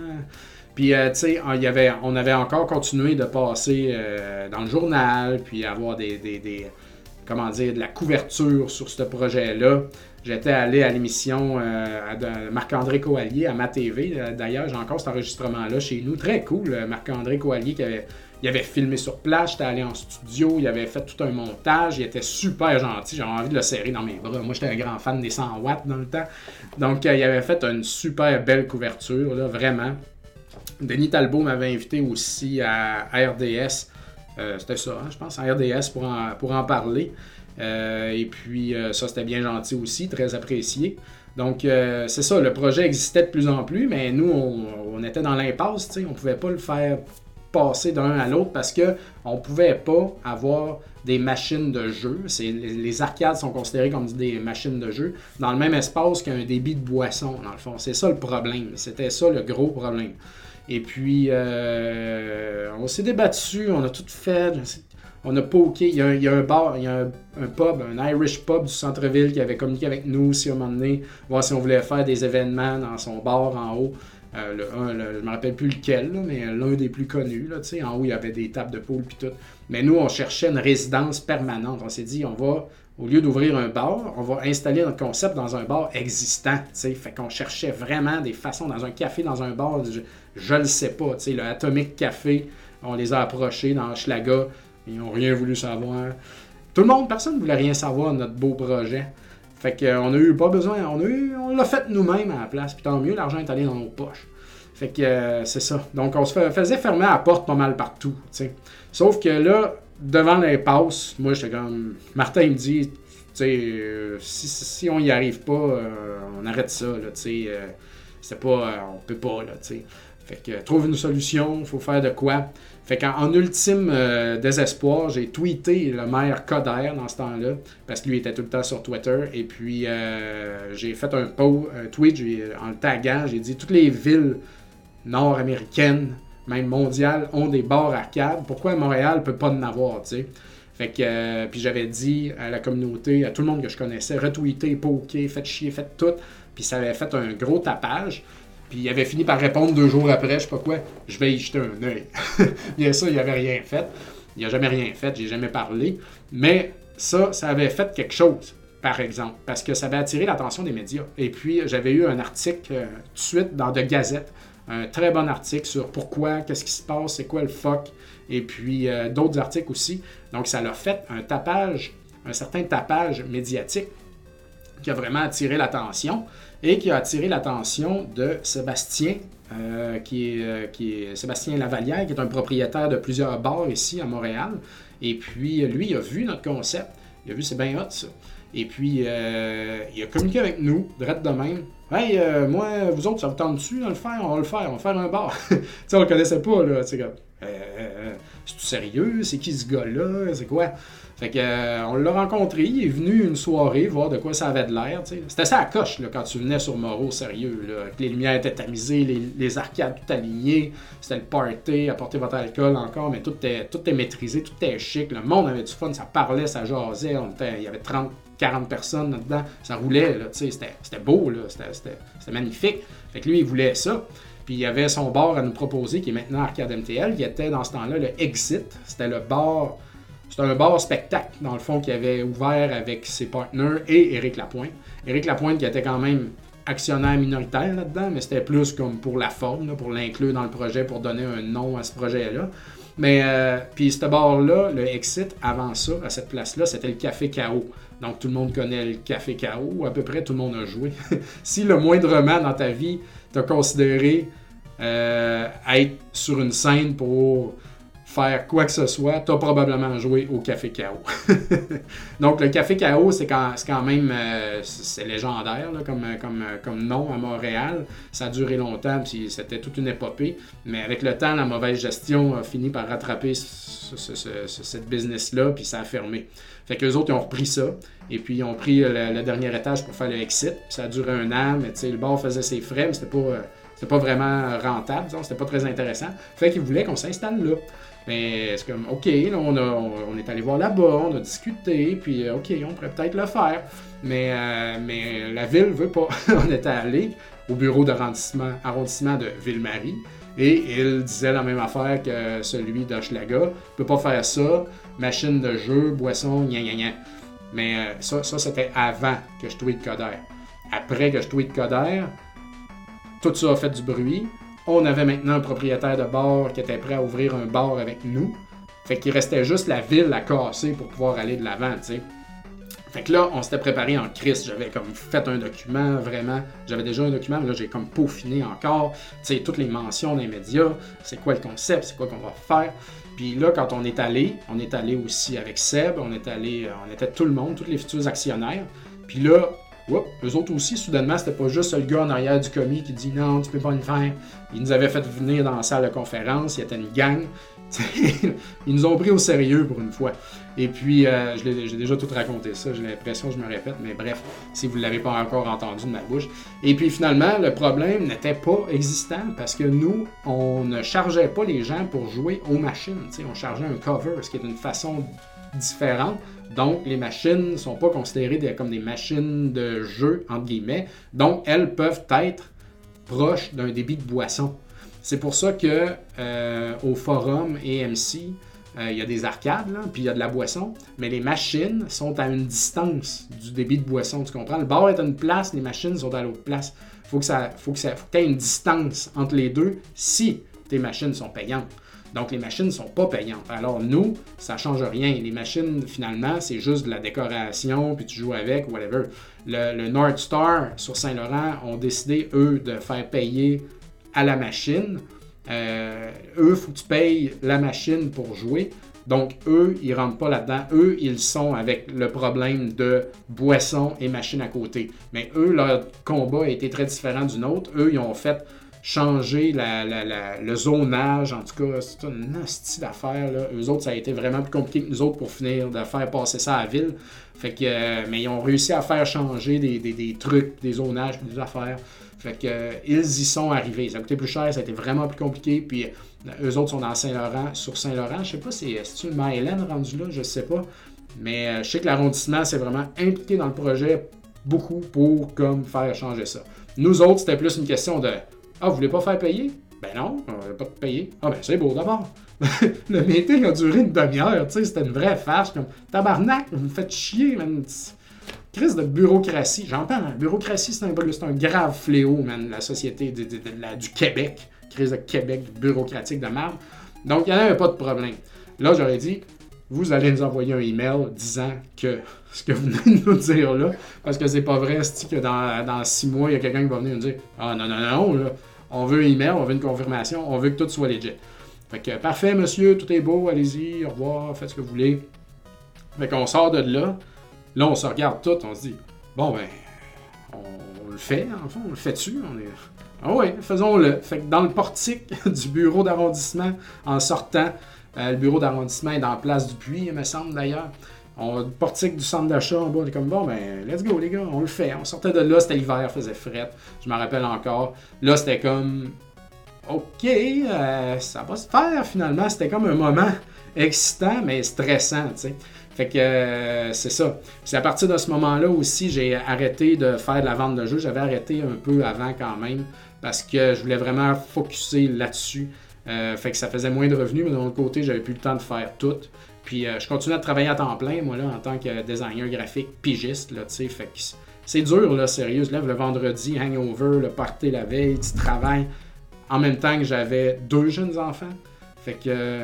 Puis, euh, tu sais, on avait encore continué de passer euh, dans le journal, puis avoir des, des, des, comment dire, de la couverture sur ce projet-là. J'étais allé à l'émission euh, de Marc-André Coallier à Ma T V. D'ailleurs, j'ai encore cet enregistrement-là chez nous. Très cool, Marc-André Coallier qui avait... Il avait filmé sur place, j'étais allé en studio, il avait fait tout un montage, il était super gentil, j'avais envie de le serrer dans mes bras. Moi, j'étais un grand fan des cent watts dans le temps. Donc, euh, il avait fait une super belle couverture, là, vraiment. Denis Talbot m'avait invité aussi à R D S, euh, c'était ça, hein, je pense, à R D S pour en, pour en parler. Euh, et puis, euh, ça, c'était bien gentil aussi, très apprécié. Donc, euh, c'est ça, le projet existait de plus en plus, mais nous, on, on était dans l'impasse, tu sais, on pouvait pas le faire passer d'un à l'autre parce qu'on ne pouvait pas avoir des machines de jeu. C'est, les, les arcades sont considérées comme des machines de jeu dans le même espace qu'un débit de boisson, dans le fond. C'est ça le problème. C'était ça le gros problème. Et puis, euh, on s'est débattu, on a tout fait. On a poké. Il y a, il y a un bar, il y a un, un pub, un Irish pub du centre-ville qui avait communiqué avec nous aussi à un moment donné, voir si on voulait faire des événements dans son bar en haut. Euh, le, un, le, je ne me rappelle plus lequel, là, mais l'un des plus connus. Là, en haut, il y avait des tables de poule et tout. Mais nous, on cherchait une résidence permanente. On s'est dit, on va, au lieu d'ouvrir un bar, on va installer notre concept dans un bar existant. T'sais. Fait qu'on cherchait vraiment des façons, dans un café, dans un bar, je ne le sais pas. T'sais, le Atomic Café, on les a approchés dans Hochelaga, ils n'ont rien voulu savoir. Tout le monde, personne ne voulait rien savoir de notre beau projet. Fait qu'on a eu pas besoin, on a eu, on l'a fait nous-mêmes à la place, puis tant mieux, l'argent est allé dans nos poches. Fait que euh, c'est ça. Donc on se faisait fermer la porte pas mal partout, t'sais. Sauf que là, devant l'impasse, moi j'étais comme, Martin me dit, tu sais, euh, si, si on y arrive pas, euh, on arrête ça, là, tu sais, euh, c'est pas, euh, on peut pas, là, tu sais. Fait que euh, trouve une solution, faut faire de quoi. Fait qu'en en ultime euh, désespoir, j'ai tweeté le maire Coder dans ce temps-là, parce que lui était tout le temps sur Twitter, et puis euh, j'ai fait un, post, un tweet j'ai, en le taguant, j'ai dit toutes les villes nord-américaines, même mondiales, ont des bars arcades, pourquoi Montréal peut pas en avoir, tu sais? Fait que, euh, puis j'avais dit à la communauté, à tout le monde que je connaissais, retweeter, poker, faites chier, faites tout, puis ça avait fait un gros tapage. Puis il avait fini par répondre deux jours après, je sais pas quoi, je vais y jeter un œil. Bien ça, il n'avait rien fait. Il n'a jamais rien fait, j'ai jamais parlé. Mais ça, ça avait fait quelque chose, par exemple, parce que ça avait attiré l'attention des médias. Et puis, j'avais eu un article euh, tout de suite dans The Gazette, un très bon article sur pourquoi, qu'est-ce qui se passe, c'est quoi le fuck, et puis euh, d'autres articles aussi. Donc, ça l'a fait un tapage, un certain tapage médiatique qui a vraiment attiré l'attention. Et qui a attiré l'attention de Sébastien, euh, qui, est, euh, qui est Sébastien Lavalière, qui est un propriétaire de plusieurs bars ici à Montréal. Et puis, lui, il a vu notre concept. Il a vu, c'est bien hot, ça. Et puis, euh, il a communiqué avec nous, direct de même. « Hey, euh, moi, vous autres, ça vous tente-tu de le faire? On va le faire, on va faire un bar. » Tu sais, on le connaissait pas, là. Tu sais, comme, euh, euh, c'est-tu sérieux? C'est qui ce gars-là? C'est quoi? Fait que, euh, on l'a rencontré, il est venu une soirée voir de quoi ça avait de l'air. T'sais. C'était ça à coche là, quand tu venais sur Moreau, sérieux. Là, que les lumières étaient tamisées, les, les arcades tout alignées, c'était le party, apportez votre alcool encore, mais tout était, tout était maîtrisé, tout était chic. Le monde avait du fun, ça parlait, ça jasait. On était, il y avait trente, quarante personnes là-dedans, ça roulait, là, c'était, c'était beau, là, c'était, c'était, c'était magnifique. Fait que lui, il voulait ça. Puis il y avait son bar à nous proposer, qui est maintenant Arcade M T L, qui était dans ce temps-là le Exit. C'était le bar. C'était un bar spectacle, dans le fond, qui avait ouvert avec ses partenaires et Éric Lapointe. Éric Lapointe qui était quand même actionnaire minoritaire là-dedans, mais c'était plus comme pour la forme, là, pour l'inclure dans le projet, pour donner un nom à ce projet-là. Mais, euh, puis ce bar-là, le Exit, avant ça, à cette place-là, c'était le Café K O. Donc tout le monde connaît le Café K O, à peu près tout le monde a joué. Si le moindrement dans ta vie, t'as considéré euh, être sur une scène pour faire quoi que ce soit, tu as probablement joué au Café K O. Donc, le Café K O, c'est quand, c'est quand même euh, c'est légendaire là, comme, comme, comme nom à Montréal. Ça a duré longtemps, puis c'était toute une épopée. Mais avec le temps, la mauvaise gestion a fini par rattraper ce, ce, ce, ce, cette business-là, puis ça a fermé. Fait qu'eux autres, ils ont repris ça, et puis ils ont pris le, le dernier étage pour faire le exit. Puis ça a duré un an, mais tu sais, le bar faisait ses frais, mais c'était pas, euh, c'était pas vraiment rentable, disons, c'était pas très intéressant. Fait qu'ils voulaient qu'on s'installe là. Mais c'est comme, OK, là, on, a, on, on est allé voir là-bas, on a discuté, puis euh, OK, on pourrait peut-être le faire. Mais, euh, mais la ville veut pas. On était allé au bureau d'arrondissement arrondissement de Ville-Marie, et il disait la même affaire que celui d'Hochelaga. On peut pas faire ça, machine de jeu, boisson, gna gna gna. Mais euh, ça, ça c'était avant que je tweete Coder. Après que je tweete Coder, tout ça a fait du bruit. On avait maintenant un propriétaire de bar qui était prêt à ouvrir un bar avec nous. Fait qu'il restait juste la ville à casser pour pouvoir aller de l'avant, tu sais. Fait que là, on s'était préparé en crise. J'avais comme fait un document, vraiment. J'avais déjà un document, mais là, j'ai comme peaufiné encore. Tu sais, toutes les mentions dans les médias. C'est quoi le concept? C'est quoi qu'on va faire? Puis là, quand on est allé, on est allé aussi avec Seb. On est allé, on était tout le monde, tous les futurs actionnaires. Puis là, oups, eux autres aussi, soudainement, c'était pas juste le gars en arrière du commis qui dit non, tu peux pas le faire. Ils nous avaient fait venir dans la salle de conférence, il y était une gang. Ils nous ont pris au sérieux pour une fois. Et puis, euh, je l'ai, j'ai déjà tout raconté ça, j'ai l'impression que je me répète, mais bref, si vous ne l'avez pas encore entendu de ma bouche. Et puis finalement, le problème n'était pas existant parce que nous, on ne chargeait pas les gens pour jouer aux machines. T'sais, on chargeait un cover, ce qui est une façon différente. Donc, les machines ne sont pas considérées des, comme des machines de jeu, entre guillemets. Donc, elles peuvent être proches d'un débit de boisson. C'est pour ça que euh, au Forum et M C, il euh, y a des arcades, là, puis il y a de la boisson, mais les machines sont à une distance du débit de boisson, tu comprends? Le bar est à une place, les machines sont à l'autre place. Il faut que ça, faut que ça, faut que tu aies une distance entre les deux si tes machines sont payantes. Donc, les machines ne sont pas payantes. Alors, nous, ça ne change rien. Les machines, finalement, c'est juste de la décoration, puis tu joues avec, whatever. Le, le North Star sur Saint-Laurent ont décidé, eux, de faire payer à la machine. Euh, eux, il faut que tu payes la machine pour jouer. Donc, eux, ils ne rentrent pas là-dedans. Eux, ils sont avec le problème de boisson et machine à côté. Mais eux, leur combat a été très différent du nôtre. Eux, ils ont fait changer la, la, la, le zonage, en tout cas, c'est une hostie d'affaires, là. Eux autres, ça a été vraiment plus compliqué que nous autres pour finir de faire passer ça à la ville. Fait que, euh, mais ils ont réussi à faire changer des, des, des trucs, des zonages, des affaires. Fait que, euh, ils y sont arrivés. Ça a coûté plus cher, ça a été vraiment plus compliqué. Puis, euh, eux autres sont dans Saint-Laurent, sur Saint-Laurent. Je sais pas si c'est une Maëlène rendu là, je sais pas. Mais euh, je sais que l'arrondissement s'est vraiment impliqué dans le projet beaucoup pour comme faire changer ça. Nous autres, c'était plus une question de ah, vous voulez pas faire payer? Ben non, on va pas te payer. Ah ben c'est beau d'abord. Le meeting a duré une demi-heure, tu sais, c'était une vraie fâche, comme tabarnak, vous me faites chier, man. Crise de bureaucratie. J'entends, la bureaucratie, c'est un, c'est un grave fléau, man, la société de, de, de, de la, du Québec. Crise de Québec bureaucratique de merde. Donc, il n'y en avait pas de problème. Là, j'aurais dit, vous allez nous envoyer un email disant que ce que vous venez de nous dire là, parce que c'est pas vrai, c'est que dans, dans six mois, il y a quelqu'un qui va venir nous dire ah non, non, non, là, on veut un email, on veut une confirmation, on veut que tout soit legit. Fait que parfait, monsieur, tout est beau, allez-y, au revoir, faites ce que vous voulez. Fait qu'on sort de là, là, on se regarde tout, on se dit bon, ben, on, on le fait, en fond, on le fait dessus, on est. Ah ouais, faisons-le. Fait que dans le portique du bureau d'arrondissement, en sortant, euh, le bureau d'arrondissement est dans la place du Puy, il me semble d'ailleurs. On, le portique du centre d'achat en bas, on est comme bon, ben, let's go les gars, on le fait. On sortait de là, c'était l'hiver, faisait fret, je m'en rappelle encore. Là, c'était comme, ok, euh, ça va se faire finalement. C'était comme un moment excitant, mais stressant, tu sais. Fait que euh, c'est ça. C'est à partir de ce moment-là aussi, j'ai arrêté de faire de la vente de jeux. J'avais arrêté un peu avant quand même, parce que je voulais vraiment focusser là-dessus. Euh, fait que ça faisait moins de revenus, mais de l'autre côté, j'avais plus le temps de faire tout. Puis euh, je continuais à travailler à temps plein, moi, là, en tant que designer graphique pigiste, là, tu sais. Fait que c'est dur, là, sérieux. Je lève le vendredi, hangover, le party la veille, tu travailles. En même temps que j'avais deux jeunes enfants. Fait que euh,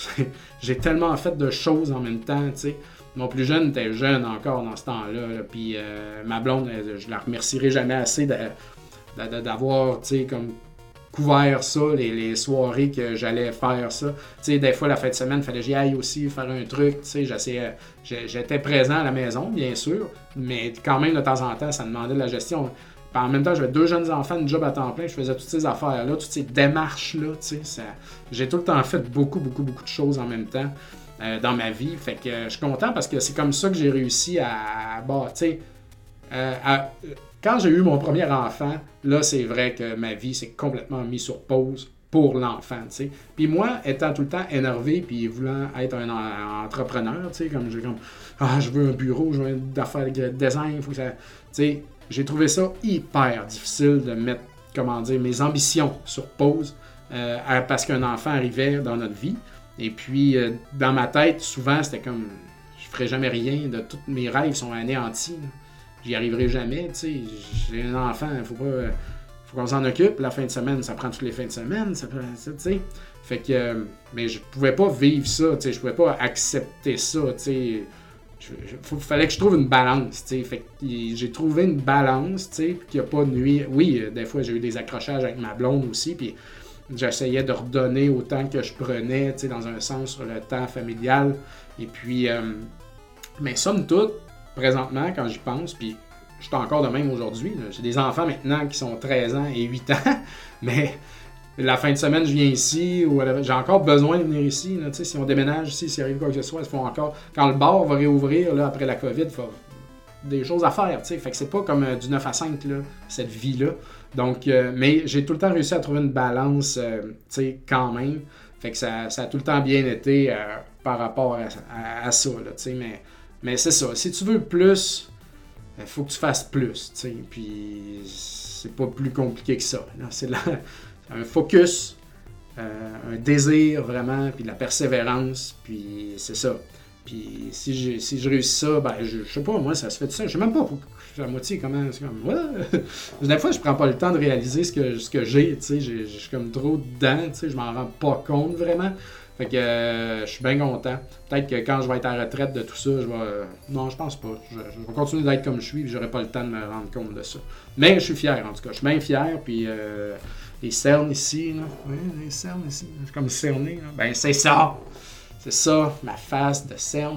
j'ai tellement fait de choses en même temps, tu sais. Mon plus jeune était jeune encore dans ce temps-là. Là, puis euh, ma blonde, je la remercierai jamais assez de, de, de, d'avoir, tu sais, comme couvert ça, les, les soirées que j'allais faire ça. Tu sais, des fois, la fin de semaine, il fallait que j'y aille aussi faire un truc. Tu sais, j'essayais, j'étais présent à la maison, bien sûr, mais quand même, de temps en temps, ça demandait de la gestion. Puis en même temps, j'avais deux jeunes enfants, une job à temps plein, je faisais toutes ces affaires-là, toutes ces démarches-là, tu sais. Ça... J'ai tout le temps fait beaucoup, beaucoup, beaucoup de choses en même temps euh, dans ma vie. Fait que euh, je suis content parce que c'est comme ça que j'ai réussi à... Bah, tu sais, euh, à... Quand j'ai eu mon premier enfant, là, c'est vrai que ma vie s'est complètement mise sur pause pour l'enfant, tu sais. Puis moi, étant tout le temps énervé puis voulant être un, un entrepreneur, tu sais, comme j'ai comme ah, je veux un bureau, je veux une affaire de design, il faut que ça, tu sais, j'ai trouvé ça hyper difficile de mettre, comment dire, mes ambitions sur pause euh, parce qu'un enfant arrivait dans notre vie. Et puis, euh, dans ma tête, souvent, c'était comme je ferais jamais rien, de tous mes rêves sont anéantis, là. J'y arriverai jamais, tu sais. J'ai un enfant, il faut pas. Faut qu'on s'en occupe. La fin de semaine, ça prend toutes les fins de semaine, ça, tu sais. Fait que. Euh, mais je pouvais pas vivre ça, tu sais. Je pouvais pas accepter ça, tu sais. Il fallait que je trouve une balance, tu sais. Fait que j'ai trouvé une balance, tu sais, qui a pas nuit. Oui, des fois, j'ai eu des accrochages avec ma blonde aussi, puis j'essayais de redonner autant que je prenais, tu sais, dans un sens sur le temps familial. Et puis. Euh, mais somme toute, présentement, quand j'y pense, puis je suis encore de même aujourd'hui. J'ai des enfants maintenant qui sont treize ans et huit ans, mais la fin de semaine, je viens ici, ou j'ai encore besoin de venir ici. Là, si on déménage ici, s'il arrive quoi que ce soit, il faut encore... Quand le bar va réouvrir là, après la COVID, il faut des choses à faire. T'sais. Fait que c'est pas comme euh, du neuf à cinq, là, cette vie-là. Donc, euh, mais j'ai tout le temps réussi à trouver une balance euh, quand même. Fait que ça, ça a tout le temps bien été euh, par rapport à, à, à ça. Là, mais... Mais c'est ça, si tu veux plus, il faut que tu fasses plus, tu sais, puis c'est pas plus compliqué que ça. Là. C'est la, un focus, euh, un désir vraiment, puis de la persévérance, puis c'est ça. Puis si je, si je réussis ça, ben je, je sais pas, moi ça se fait tout ça. Je sais même pas pour la moitié comment, c'est comme, ouais. Des fois je prends pas le temps de réaliser ce que, ce que j'ai, tu sais, je suis comme trop dedans, tu sais, je m'en rends pas compte vraiment. Fait que euh, je suis bien content. Peut-être que quand je vais être à la retraite de tout ça, je vais... Euh, non, je pense pas. Je, je vais continuer d'être comme je suis, puis j'aurai pas le temps de me rendre compte de ça. Mais je suis fier, en tout cas. Je suis bien fier, puis euh, les cernes ici, là. Oui, les cernes ici. Je suis comme cerné, là. Ben, c'est ça! C'est ça, ma face de cerne.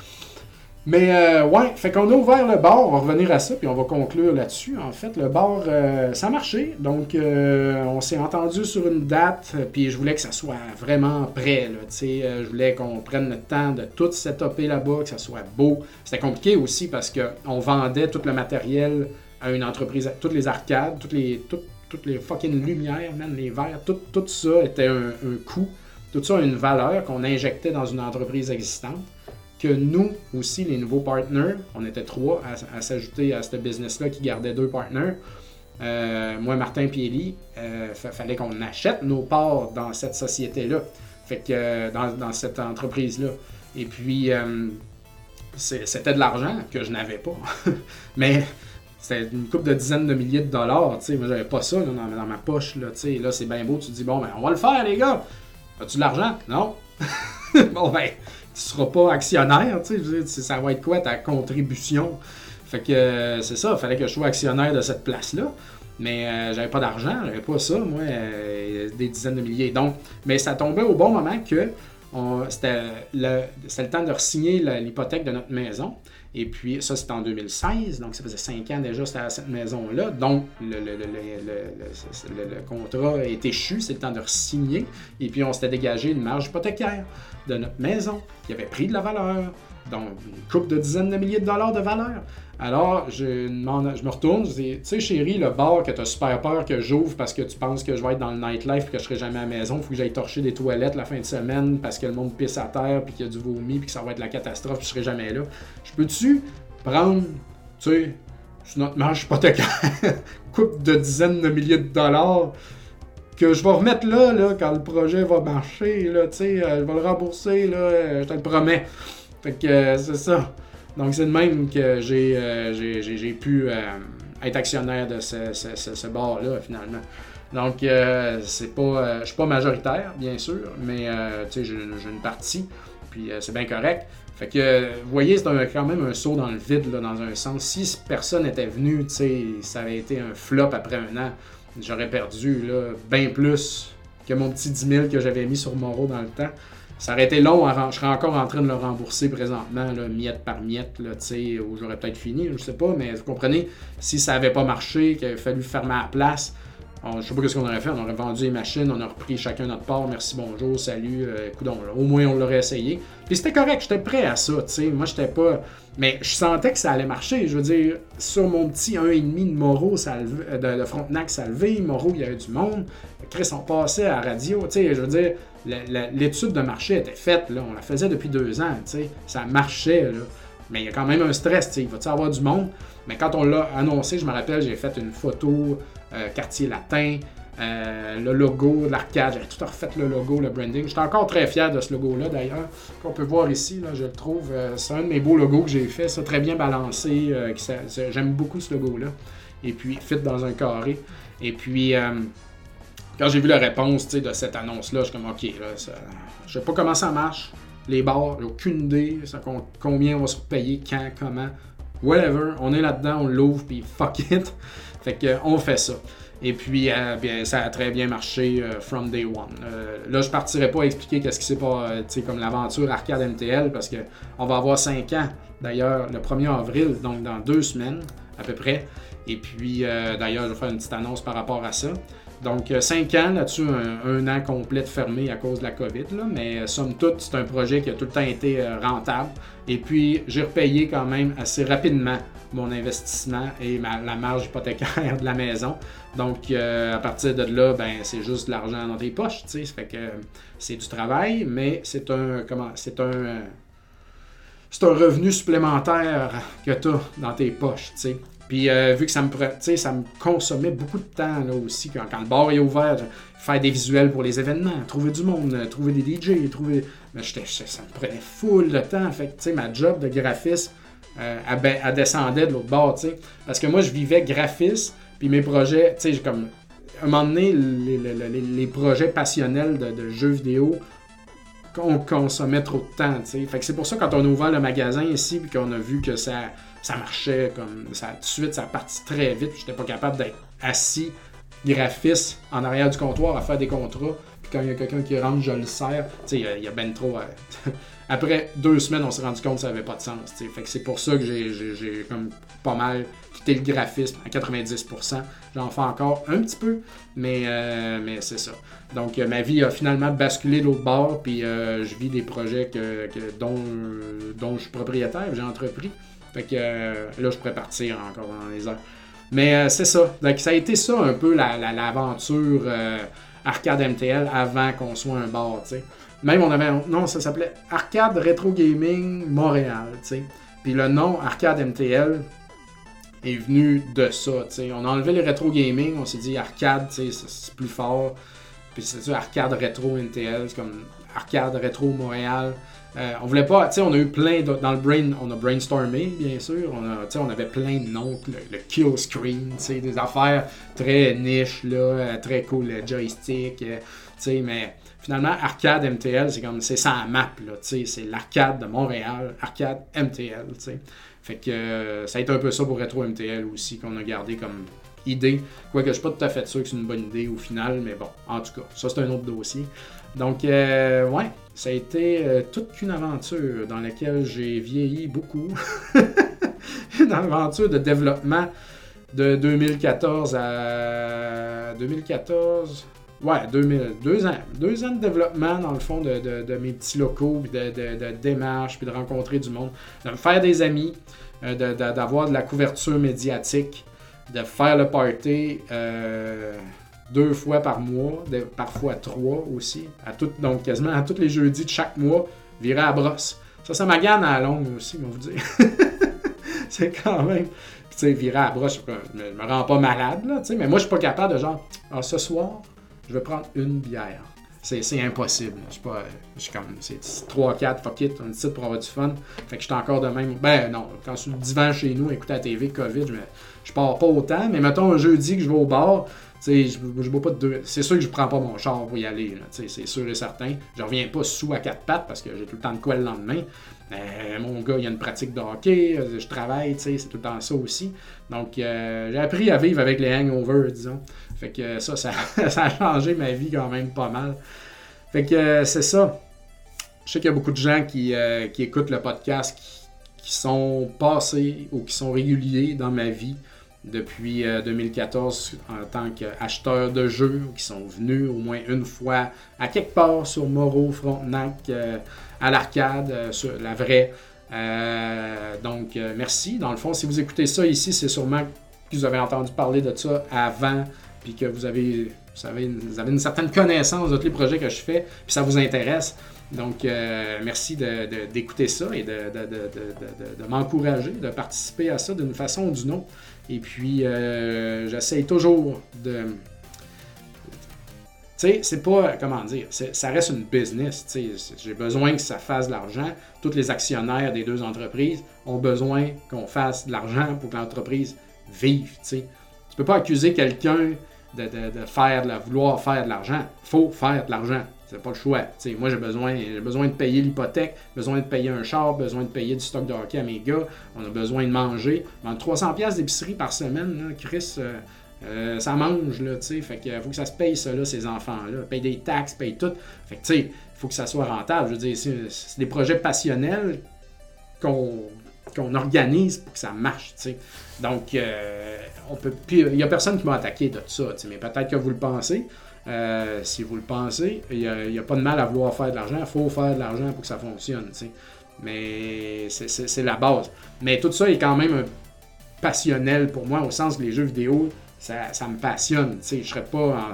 Mais euh, ouais, fait qu'on a ouvert le bar, on va revenir à ça, puis on va conclure là-dessus. En fait, le bar, euh, ça a marché, donc euh, on s'est entendu sur une date, puis je voulais que ça soit vraiment prêt, là, tu sais, euh, je voulais qu'on prenne le temps de tout setuper là-bas, que ça soit beau. C'était compliqué aussi parce qu'on vendait tout le matériel à une entreprise, toutes les arcades, toutes les, toutes, toutes les fucking lumières, même les verres, tout, tout ça était un, un coût, tout ça a une valeur qu'on injectait dans une entreprise existante. Que nous aussi, les nouveaux partners, on était trois à, à s'ajouter à ce business-là qui gardait deux partners. Euh, moi, Martin et Élie, euh, fa- fallait qu'on achète nos parts dans cette société-là, fait que euh, dans, dans cette entreprise-là. Et puis, euh, c'était de l'argent que je n'avais pas. Mais c'était une couple de dizaines de milliers de dollars. T'sais. Moi, j'avais pas ça là, dans, dans ma poche. Là, t'sais. Là c'est bien beau. Tu te dis, bon, ben, on va le faire, les gars. As-tu de l'argent? Non. Bon, ben... tu seras pas actionnaire, tu sais, ça va être quoi ta contribution? Fait que euh, c'est ça, il fallait que je sois actionnaire de cette place-là, mais euh, j'avais pas d'argent, j'avais pas ça, moi, euh, des dizaines de milliers. Donc, mais ça tombait au bon moment que on, c'était, le, c'était le temps de re-signer l'hypothèque de notre maison. Et puis, ça, c'était en deux mille seize, donc ça faisait cinq ans déjà, c'était à cette maison-là. Donc, le, le, le, le, le, le contrat est échu, c'est le temps de re-signer. Et puis, on s'était dégagé une marge hypothécaire de notre maison qui avait pris de la valeur, donc une couple de dizaines de milliers de dollars de valeur. Alors, je, demande, je me retourne, je dis, tu sais, chérie, le bar que tu as super peur que j'ouvre parce que tu penses que je vais être dans le nightlife et que je serai jamais à la maison, il faut que j'aille torcher des toilettes la fin de semaine parce que le monde pisse à terre puis qu'il y a du vomi puis que ça va être la catastrophe puis je serai jamais là. Je peux-tu prendre, tu sais, sur notre marge hypothécaire, couple de dizaines de milliers de dollars que je vais remettre là, là quand le projet va marcher, là, tu sais, euh, je vais le rembourser, là, euh, je te le promets. Fait que euh, c'est ça. Donc c'est de même que j'ai, euh, j'ai, j'ai, j'ai pu euh, être actionnaire de ce, ce, ce, ce bar-là, finalement. Donc euh, c'est pas, euh, je suis pas majoritaire, bien sûr, mais euh, tu sais, j'ai, j'ai une partie, puis euh, c'est bien correct. Fait que, vous voyez, c'est un, quand même un saut dans le vide, là, dans un sens. Si personne n'était venu, tu sais, ça avait été un flop après un an. j'aurais perdu là, bien plus que mon petit dix mille que j'avais mis sur Moreau dans le temps. Ça aurait été long, à, je serais encore en train de le rembourser présentement, là, miette par miette, là, où j'aurais peut-être fini, je sais pas, mais vous comprenez, si ça n'avait pas marché, qu'il avait fallu fermer à la place, on, je sais pas ce qu'on aurait fait, on aurait vendu les machines, on aurait repris chacun notre part, merci, bonjour, salut, euh, coudonc, là, au moins on l'aurait essayé. Puis c'était correct, j'étais prêt à ça, tu sais, moi j'étais pas... Mais je sentais que ça allait marcher, je veux dire, sur mon petit un virgule cinq de Moreau, ça levé, de, de Frontenac, ça levé, Moreau, il y avait du monde, Chris, on passait à la radio, tu sais, je veux dire, l'étude de marché était faite, là, on la faisait depuis deux ans, tu sais, ça marchait, là. Mais il y a quand même un stress, tu sais, il va-tu avoir du monde? Mais quand on l'a annoncé, je me rappelle, j'ai fait une photo, euh, quartier latin, euh, le logo de l'arcade, j'avais tout refait le logo, le branding. J'étais encore très fier de ce logo-là, d'ailleurs, qu'on peut voir ici, là, je le trouve, euh, c'est un de mes beaux logos que j'ai fait, ça, très bien balancé, euh, qui, ça, ça, j'aime beaucoup ce logo-là, et puis, fit dans un carré, et puis... Euh, Quand j'ai vu la réponse de cette annonce-là, je suis comme, OK, là, ça... je sais pas comment ça marche, les bars, j'ai aucune idée, ça, combien on va se repayer, quand, comment, whatever, on est là-dedans, on l'ouvre, puis fuck it. Fait que on fait ça. Et puis, euh, bien, ça a très bien marché euh, from day one. Euh, là, je partirai pas à expliquer qu'est-ce qui s'est pas, tu sais, comme l'aventure Arcade M T L, parce qu'on va avoir cinq ans, d'ailleurs, le premier avril, donc dans deux semaines, à peu près. Et puis, euh, d'ailleurs, je vais faire une petite annonce par rapport à ça. Donc, cinq ans là-dessus, un, un an complet de fermé à cause de la COVID, là, mais somme toute, c'est un projet qui a tout le temps été euh, rentable. Et puis, j'ai repayé quand même assez rapidement mon investissement et ma, la marge hypothécaire de la maison. Donc, euh, à partir de là, ben, c'est juste de l'argent dans tes poches, tu sais. Ça fait que euh, c'est du travail, mais c'est un, comment, c'est un, euh, c'est un revenu supplémentaire que tu as dans tes poches, tu sais. Puis euh, vu que ça me, ça me consommait beaucoup de temps là aussi, quand, quand le bar est ouvert, faire des visuels pour les événements, trouver du monde, trouver des D J, trouver... Mais j'étais, ça me prenait full de temps. Fait que tu sais, ma job de graphiste, euh, elle, elle descendait de l'autre bord, tu sais. Parce que moi, je vivais graphiste, puis mes projets, tu sais, comme... À un moment donné, les, les, les, les projets passionnels de, de jeux vidéo, on consommait trop de temps, tu sais. Fait que c'est pour ça, quand on a ouvert le magasin ici, puis qu'on a vu que ça... ça marchait comme ça, tout de suite, ça partit très vite. J'étais pas capable d'être assis, graphiste, en arrière du comptoir à faire des contrats. Puis quand il y a quelqu'un qui rentre, je le sers. Tu sais, il y a ben trop. Euh... Après deux semaines, on s'est rendu compte que ça avait pas de sens. T'sais. Fait que c'est pour ça que j'ai, j'ai, j'ai comme pas mal quitté le graphisme à quatre-vingt-dix pour cent. J'en fais encore un petit peu, mais, euh, mais c'est ça. Donc, euh, ma vie a finalement basculé de l'autre bord, puis euh, je vis des projets que, que, dont, euh, dont je suis propriétaire, j'ai entrepris. Fait que euh, là, je pourrais partir encore dans les heures. Mais euh, c'est ça. Donc, ça a été ça un peu la, la, l'aventure euh, Arcade M T L avant qu'on soit un bar, tu sais. Même on avait... Non, ça s'appelait Arcade Retro Gaming Montréal, tu sais. Puis le nom Arcade M T L est venu de ça, tu sais. On a enlevé les Retro Gaming, on s'est dit Arcade, tu sais, c'est plus fort. Puis c'est ça, Arcade Retro M T L, c'est comme Arcade Retro Montréal. Euh, on voulait pas, tu sais, on a eu plein de, dans le brain, on a brainstormé, bien sûr, on a, tu sais, on avait plein de noms, le, le kill screen, tu sais, des affaires très niche, là, très cool, le joystick, euh, tu sais, mais finalement, Arcade M T L, c'est comme, c'est ça la map, là, tu sais, c'est l'arcade de Montréal, Arcade M T L, tu sais. Fait que euh, ça a été un peu ça pour Retro M T L aussi, qu'on a gardé comme idée, quoique je suis pas tout à fait sûr que c'est une bonne idée au final, mais bon, en tout cas, ça c'est un autre dossier. Donc, euh, ouais, ça a été euh, toute qu'une aventure dans laquelle j'ai vieilli beaucoup. Une aventure de développement de deux mille quatorze à deux mille quatorze. Ouais, deux mille, deux ans. Deux ans de développement, dans le fond, de, de, de mes petits locaux, puis de, de, de démarches, puis de rencontrer du monde, de me faire des amis, euh, de, de, d'avoir de la couverture médiatique, de faire le party. Euh, deux fois par mois, de, parfois trois aussi, à tout, donc quasiment à tous les jeudis de chaque mois, virer à la brosse. Ça, ça m'agane à la longue aussi, on va vous dire. C'est quand même... Tu sais, virer à la brosse, je me, je me rends pas malade, là, tu sais, mais moi, je suis pas capable de genre, ah, ce soir, je vais prendre une bière. C'est, c'est impossible. Je suis pas... Je suis comme... C'est trois quatre, fuck it, on est ici pour avoir du fun. Fait que je suis encore de même... Ben non, quand je suis le divan chez nous, écouter la T V, COVID, je, me, je pars pas autant, mais mettons un jeudi que je vais au bar... sais, je, je bois pas de deux. C'est sûr que je prends pas mon char pour y aller, là, c'est sûr et certain. Je reviens pas sous à quatre pattes parce que j'ai tout le temps de quoi le lendemain. Euh, mon gars, il a une pratique de hockey, je travaille, c'est tout le temps ça aussi. Donc, euh, j'ai appris à vivre avec les hangovers, disons. Fait que ça, ça, ça a changé ma vie quand même pas mal. Fait que euh, c'est ça. Je sais qu'il y a beaucoup de gens qui, euh, qui écoutent le podcast qui, qui sont passés ou qui sont réguliers dans ma vie depuis euh, deux mille quatorze en tant qu'acheteurs de jeux, qui sont venus au moins une fois à quelque part sur Moreau, Frontenac, euh, à l'arcade, euh, sur la vraie. Euh, donc, euh, merci. Dans le fond, si vous écoutez ça ici, c'est sûrement que vous avez entendu parler de ça avant, puis que vous avez, vous avez, une, vous avez une certaine connaissance de tous les projets que je fais, puis ça vous intéresse. Donc, euh, merci de, de, d'écouter ça et de, de, de, de, de, de m'encourager, de participer à ça d'une façon ou d'une autre. Et puis, euh, j'essaie toujours de... Tu sais, c'est pas, comment dire, c'est, ça reste une business. Tu sais, j'ai besoin que ça fasse de l'argent. Tous les actionnaires des deux entreprises ont besoin qu'on fasse de l'argent pour que l'entreprise vive. Tu sais, tu peux pas accuser quelqu'un de, de, de faire, de la, vouloir faire de l'argent. Il faut faire de l'argent. C'est pas le choix. T'sais, moi, j'ai besoin, j'ai besoin de payer l'hypothèque, besoin de payer un char, besoin de payer du stock de hockey à mes gars. On a besoin de manger. Dans trois cents dollars d'épicerie par semaine, là, Chris, euh, euh, ça mange. Là, fait que faut que ça se paye, ça, là, ces enfants-là. Paye des taxes, paye tout. Fait que, il faut que ça soit rentable. Je veux dire, c'est, c'est des projets passionnels qu'on, qu'on organise pour que ça marche. T'sais. Donc, euh, on peut. Puis, il n'y a personne qui m'a attaqué de ça, mais peut-être que vous le pensez. Euh, si vous le pensez, il n'y a, a pas de mal à vouloir faire de l'argent. Il faut faire de l'argent pour que ça fonctionne. T'sais. Mais c'est, c'est, c'est la base. Mais tout ça est quand même passionnel pour moi, au sens que les jeux vidéo, ça, ça me passionne. T'sais. Je serais pas en...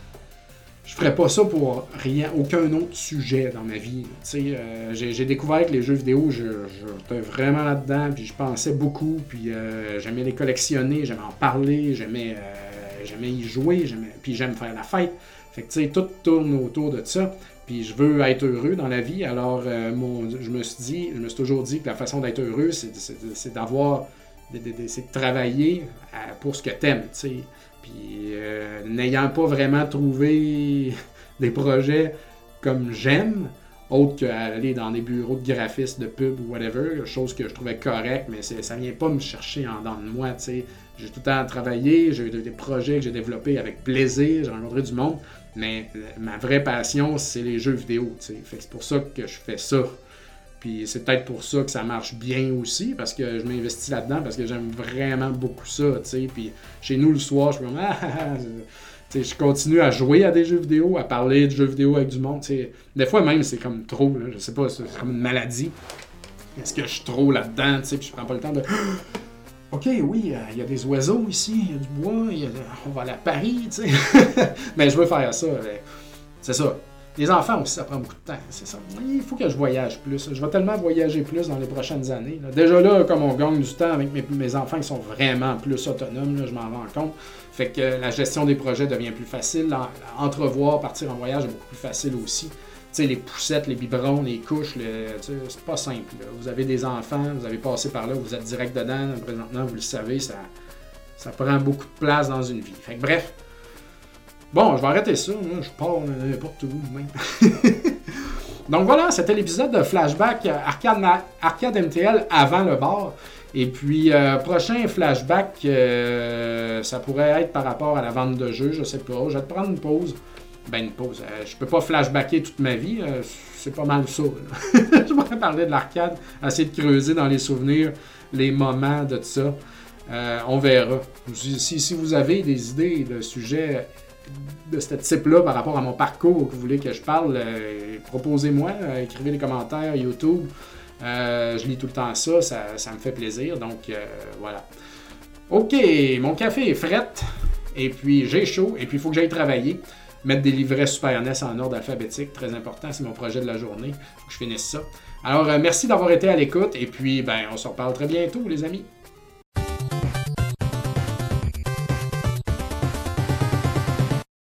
Je ferais pas ça pour rien, aucun autre sujet dans ma vie. Euh, j'ai, j'ai découvert que les jeux vidéo, je, j'étais vraiment là-dedans, puis je pensais beaucoup, puis euh, j'aimais les collectionner, j'aimais en parler, j'aimais... Euh, J'aimais y jouer, j'aimais, puis j'aime faire la fête. Fait que tu sais, tout tourne autour de ça. Puis je veux être heureux dans la vie. Alors, euh, mon, je me suis dit, je me suis toujours dit que la façon d'être heureux, c'est, c'est, c'est d'avoir, de, de, de, c'est de travailler à, pour ce que t'aimes, tu sais. Puis euh, n'ayant pas vraiment trouvé des projets comme j'aime, autre qu'aller dans des bureaux de graphistes, de pub ou whatever, chose que je trouvais correcte, mais c'est, ça vient pas me chercher en dedans de moi, tu sais. J'ai tout le temps travaillé, j'ai eu des projets que j'ai développés avec plaisir, j'ai rencontré du monde, mais ma vraie passion, c'est les jeux vidéo, tu sais. Fait que c'est pour ça que je fais ça. Puis c'est peut-être pour ça que ça marche bien aussi, parce que je m'investis là-dedans, parce que j'aime vraiment beaucoup ça, tu sais. Puis chez nous, le soir, je suis comme... Ah, ah, ah, t'sais, je continue à jouer à des jeux vidéo, à parler de jeux vidéo avec du monde. T'sais. Des fois même, c'est comme trop, là, je sais pas, c'est comme une maladie. Est-ce que je suis trop là-dedans, puis je prends pas le temps de... OK, oui, il euh, y a des oiseaux ici, il y a du bois, y a de... on va aller à Paris, tu sais. Mais je veux faire ça. Mais... C'est ça. Les enfants aussi, ça prend beaucoup de temps, c'est ça. Il faut que je voyage plus. Je vais tellement voyager plus dans les prochaines années. Là. Déjà là, comme on gagne du temps avec mes, mes enfants qui sont vraiment plus autonomes, là, je m'en rends compte. Fait que la gestion des projets devient plus facile. Entrevoir, partir en voyage est beaucoup plus facile aussi. Tu sais, les poussettes, les biberons, les couches, le, c'est pas simple. Là. Vous avez des enfants, vous avez passé par là, vous êtes direct dedans. Présentement, vous le savez, ça, ça prend beaucoup de place dans une vie. Fait que bref. Bon, je vais arrêter ça. Là. Je pars n'importe où même. Donc voilà, c'était l'épisode de Flashback Arcade, Arcade M T L avant le bar. Et puis, euh, prochain flashback, euh, ça pourrait être par rapport à la vente de jeux, je sais pas. Je vais te prendre une pause. Ben, une pause. Euh, je peux pas flashbacker toute ma vie. Euh, c'est pas mal ça. Je vais parler de l'arcade, essayer de creuser dans les souvenirs, les moments de tout ça. Euh, on verra. Si, si vous avez des idées de sujets de ce type-là par rapport à mon parcours que vous voulez que je parle, euh, proposez-moi. Euh, écrivez des commentaires, YouTube. Euh, je lis tout le temps ça, ça, ça me fait plaisir. Donc, euh, voilà. OK, mon café est fret. Et puis, j'ai chaud. Et puis, il faut que j'aille travailler. Mettre des livrets Super N E S en ordre alphabétique, très important, c'est mon projet de la journée. Il faut que je finisse ça. Alors, euh, merci d'avoir été à l'écoute, et puis, ben, on se reparle très bientôt, les amis.